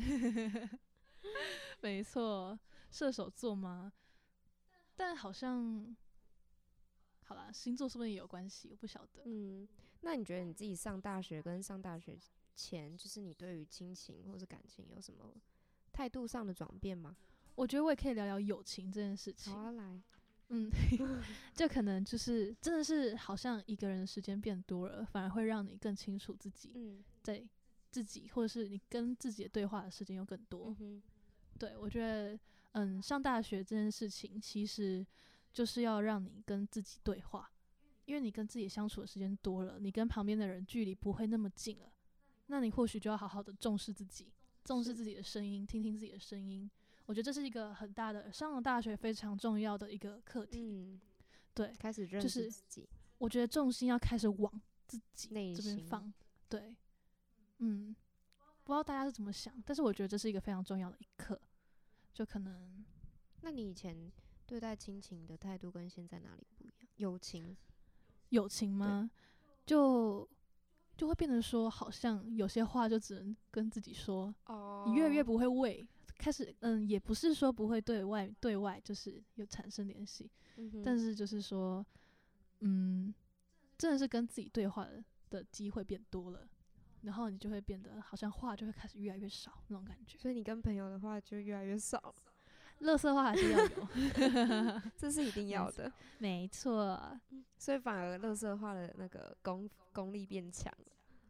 Speaker 2: 没错，射手座吗？但好像。好啦，星座是不是也有关系？我不晓得。
Speaker 1: 嗯，那你觉得你自己上大学跟上大学前，就是你对于亲情或是感情有什么态度上的转变吗？
Speaker 2: 我觉得我也可以聊聊友情这件事情。
Speaker 1: 好啊，来。
Speaker 2: 嗯，就可能就是真的是好像一个人的时间变多了，反而会让你更清楚自己，
Speaker 1: 嗯，
Speaker 2: 对自己或者是你跟自己的对话的时间又更多。
Speaker 1: 嗯、
Speaker 2: 对，我觉得，嗯，上大学这件事情其实。就是要让你跟自己对话，因为你跟自己相处的时间多了，你跟旁边的人距离不会那么近了，那你或许就要好好的重视自己，重视自己的声音，听听自己的声音。我觉得这是一个很大的上了大学非常重要的一个课题。
Speaker 1: 嗯，
Speaker 2: 对，
Speaker 1: 开始认识自己。
Speaker 2: 就是、我觉得重心要开始往自己这边放。对，嗯，不知道大家是怎么想，但是我觉得这是一个非常重要的一课。就可能，
Speaker 1: 那你以前对待亲情的态度跟现在哪里不一样？友情，
Speaker 2: 友情吗？就就会变成说，好像有些话就只能跟自己说。哦，你越来越不会为开始，嗯，也不是说不会对外对外就是有产生联系、嗯，但是就是说，嗯，真的是跟自己对话的的机会变多了，然后你就会变得好像话就会开始越来越少那种感觉。
Speaker 1: 所以你跟朋友的话就越来越少。
Speaker 2: 垃圾话还是要有，
Speaker 1: 这是一定要的，
Speaker 2: 没错。
Speaker 1: 所以反而垃圾话的那个功功力变强了。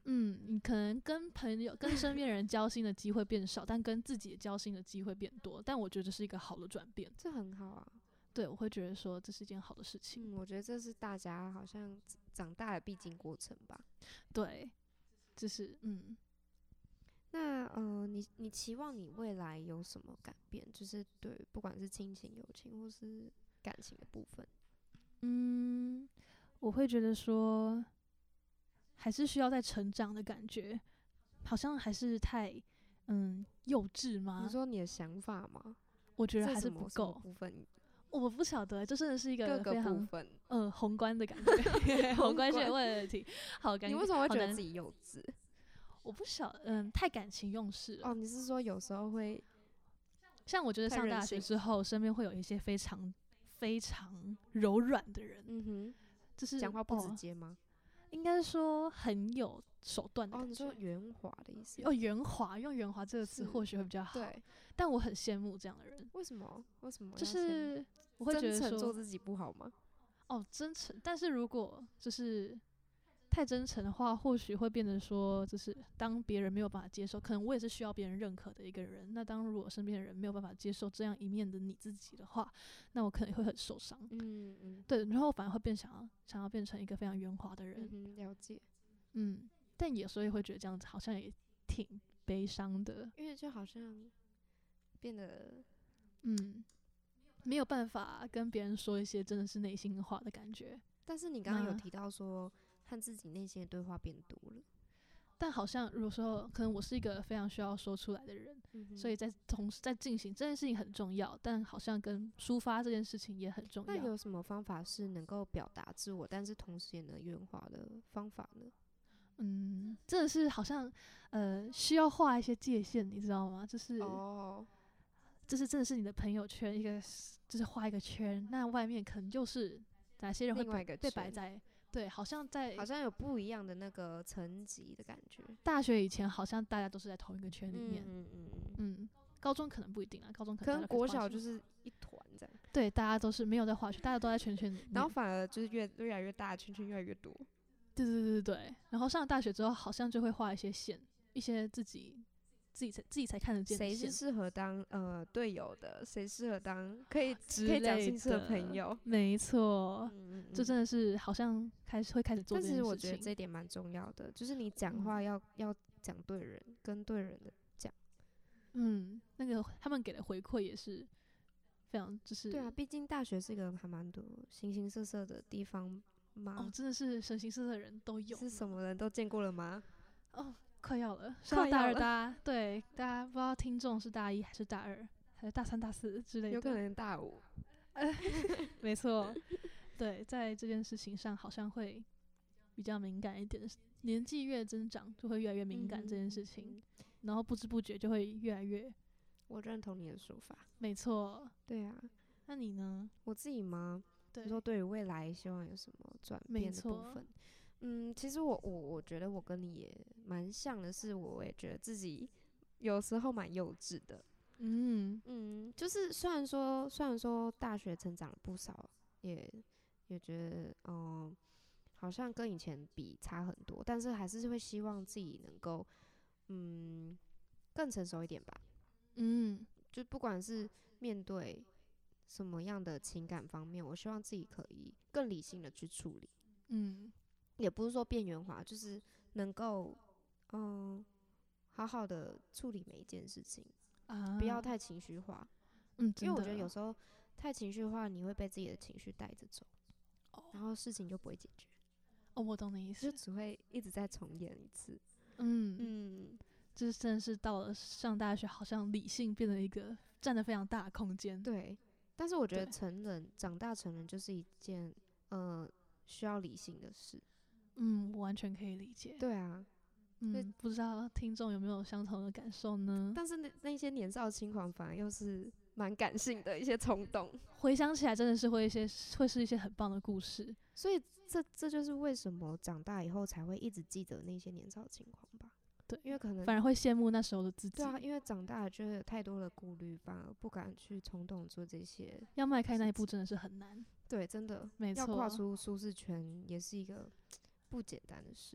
Speaker 2: 嗯，你可能跟朋友、跟身边人交心的机会变少，但跟自己交心的机会变多。但我觉得这是一个好的转变，
Speaker 1: 这很好啊。
Speaker 2: 对，我会觉得说这是一件好的事情。
Speaker 1: 嗯，我觉得这是大家好像长大的必经过程吧。
Speaker 2: 对，就是嗯。
Speaker 1: 那呃，你你期望你未来有什么改变？就是对，不管是亲情、友情或是感情的部分。
Speaker 2: 嗯，我会觉得说，还是需要在成长的感觉，好像还是太嗯幼稚吗？
Speaker 1: 你说你的想法吗？
Speaker 2: 我觉得还是不够。
Speaker 1: 部分
Speaker 2: 我不晓得，这真的是一个非常
Speaker 1: 各个部分
Speaker 2: 嗯、呃、宏观的感觉，宏观性的问题。好，感觉
Speaker 1: 你为什么会觉得自己幼稚？
Speaker 2: 我不晓，嗯，太感情用事了。
Speaker 1: 哦，你是说有时候会，
Speaker 2: 像我觉得上大学之后，身边会有一些非常非常柔软的人，
Speaker 1: 嗯哼，
Speaker 2: 就是
Speaker 1: 讲话不直接吗？
Speaker 2: 哦、应该说很有手段的感觉。
Speaker 1: 哦，你说圆滑的意思？
Speaker 2: 哦，圆滑，用圆滑这个词或许会比较好。
Speaker 1: 对，
Speaker 2: 但我很羡慕这样的人。
Speaker 1: 为什么？为什么？
Speaker 2: 就是我会觉得说，
Speaker 1: 做自己不好吗？
Speaker 2: 哦，真诚。但是如果就是太真诚的话，或许会变得说，就是当别人没有办法接受，可能我也是需要别人认可的一个人。那当如果身边的人没有办法接受这样一面的你自己的话，那我可能会很受伤。
Speaker 1: 嗯嗯，
Speaker 2: 对，然后反而会变想要想要变成一个非常圆滑的人。
Speaker 1: 嗯，了解。
Speaker 2: 嗯，但有时候也会觉得这样子好像也挺悲伤的，
Speaker 1: 因为就好像变得
Speaker 2: 嗯。没有办法跟别人说一些真的是内心话的感觉。
Speaker 1: 但是你刚刚有提到说和自己内心的对话变多了，
Speaker 2: 但好像如果说可能我是一个非常需要说出来的人，
Speaker 1: 嗯、
Speaker 2: 所以在同时在进行这件事情很重要，但好像跟抒发这件事情也很重要。
Speaker 1: 那有什么方法是能够表达自我，但是同时也能圆滑的方法呢？
Speaker 2: 嗯，真的是好像呃需要画一些界限，你知道吗？就是
Speaker 1: 哦。
Speaker 2: 就是真的是你的朋友圈，一个就是画一个圈，那外面可能就是哪些人会被被摆在，对，好像在
Speaker 1: 好像有不一样的那个层级的感觉。
Speaker 2: 大学以前好像大家都是在同一个圈里面，
Speaker 1: 嗯嗯
Speaker 2: 嗯嗯，高中可能不一定啊，高中可能
Speaker 1: 可能国小就是一团这样，
Speaker 2: 对，大家都是没有在画圈，大家都在圈圈里面，
Speaker 1: 然后反而就是越越来越大，圈圈越来越多。
Speaker 2: 对对对对对，然后上了大学之后，好像就会画一些线，一些自己。自己才自己才看得见
Speaker 1: 谁是适合当呃队友的，谁适合当可以
Speaker 2: 可
Speaker 1: 以讲心事的朋友。
Speaker 2: 没错，
Speaker 1: 嗯嗯嗯，
Speaker 2: 这真的是好像开始会开始做这件事情。
Speaker 1: 但是我觉得这一点蛮重要的，就是你讲话要、嗯、要讲对人，跟对人的讲。
Speaker 2: 嗯，那个他们给的回馈也是非常就是
Speaker 1: 对啊，毕竟大学是一个还蛮多形形色色的地方嘛。
Speaker 2: 哦，真的是形形色色的人都有，
Speaker 1: 是什么人都见过了吗？
Speaker 2: 哦。快要了，快大二大家对大家不知道听众是大一还是大二还是大三大四之类的，
Speaker 1: 有可能大五。
Speaker 2: 没错，对，在这件事情上好像会比较敏感一点，年纪越增长就会越来越敏感这件事情，嗯、然后不知不觉就会越来越。
Speaker 1: 我认同你的说法。
Speaker 2: 没错。
Speaker 1: 对啊，
Speaker 2: 那你呢？
Speaker 1: 我自己吗？
Speaker 2: 对，
Speaker 1: 你说对于未来希望有什么转变的部分？嗯，其实我我我觉得我跟你也蛮像的是，我也觉得自己有时候蛮幼稚的。嗯嗯，就是虽然说虽然说大学成长了不少，也也觉得嗯好像跟以前比差很多，但是还是会希望自己能够嗯更成熟一点吧。嗯，就不管是面对什么样的情感方面，我希望自己可以更理性的去处理。嗯。也不是说变圆滑，就是能够嗯好好的处理每一件事情，啊、不要太情绪化。嗯，因为我觉得有时候太情绪化，你会被自己的情绪带着走，哦、然后事情就不会解决。
Speaker 2: 哦，我懂你意思，
Speaker 1: 就只会一直再重演一次。
Speaker 2: 嗯嗯，就是真的是到了上大学，好像理性变得一个占得非常大的空间。
Speaker 1: 对，但是我觉得成人长大成人就是一件呃需要理性的事。
Speaker 2: 嗯，我完全可以理解。
Speaker 1: 对啊，
Speaker 2: 嗯，不知道听众有没有相同的感受呢？
Speaker 1: 但是那那些年少轻狂反而又是蛮感性的一些冲动，
Speaker 2: 回想起来真的是会一些会是一些很棒的故事。
Speaker 1: 所以这这就是为什么长大以后才会一直记得那些年少轻狂吧？
Speaker 2: 对，
Speaker 1: 因为可能
Speaker 2: 反而会羡慕那时候的自己。
Speaker 1: 对啊，因为长大了就会有太多的顾虑，反而不敢去冲动做这些。
Speaker 2: 要迈开那一步真的是很难。
Speaker 1: 对，真的，
Speaker 2: 没错，
Speaker 1: 要跨出舒适圈也是一个不简单的事。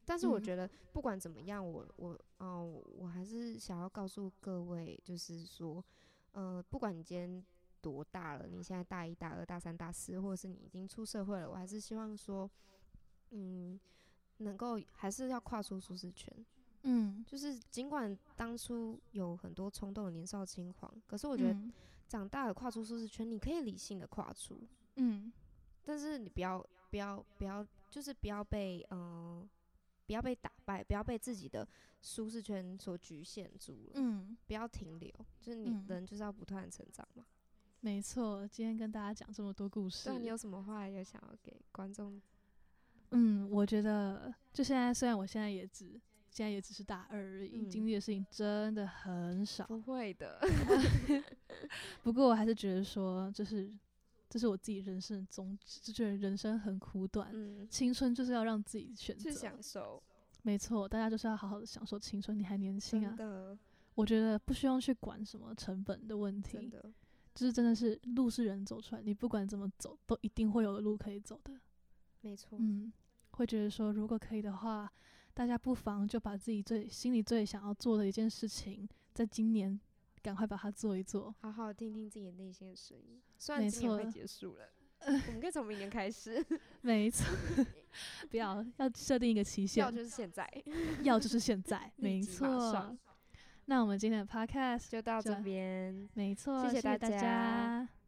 Speaker 1: 但是我觉得不管怎么样，我我嗯、呃，我还是想要告诉各位，就是说，呃，不管你今天多大了，你现在大一、大二、大三、大四，或者是你已经出社会了，我还是希望说，嗯，能够还是要跨出舒适圈。
Speaker 2: 嗯，
Speaker 1: 就是尽管当初有很多冲动的年少轻狂，可是我觉得长大了跨出舒适圈，你可以理性的跨出，
Speaker 2: 嗯，
Speaker 1: 但是你不要不要不要，就是不要被嗯、呃、不要被打败，不要被自己的舒适圈所局限住了，
Speaker 2: 嗯，
Speaker 1: 不要停留，就是你人就是要不断成长嘛。
Speaker 2: 没错，今天跟大家讲这么多故事，
Speaker 1: 对，你有什么话也想要给观众？
Speaker 2: 嗯，我觉得就现在，虽然我现在也只现在也只是大二而已，
Speaker 1: 嗯、
Speaker 2: 经历的事情真的很少。
Speaker 1: 不会的，
Speaker 2: 不过我还是觉得说，就是这是我自己人生的宗旨，就觉得人生很苦短，嗯、青春就是要让自己选择
Speaker 1: 去享受。
Speaker 2: 没错，大家就是要好好的享受青春，你还年轻啊。
Speaker 1: 真的，
Speaker 2: 我觉得不需要去管什么成本的问题，
Speaker 1: 真的，
Speaker 2: 就是真的是路是人走出来，你不管怎么走，都一定会有路可以走的。
Speaker 1: 没错，
Speaker 2: 嗯，会觉得说，如果可以的话，大家不妨就把自己最心里最想要做的一件事情，在今年赶快把它做一做，
Speaker 1: 好好听听自己内心的声音。虽然今年快结束了，我们可以从明年开始。
Speaker 2: 没错，不要要设定一个期限，
Speaker 1: 要就是现在，
Speaker 2: 要就是现在，没错。那我们今天的 podcast
Speaker 1: 就到这边，
Speaker 2: 没错，
Speaker 1: 谢谢大
Speaker 2: 家。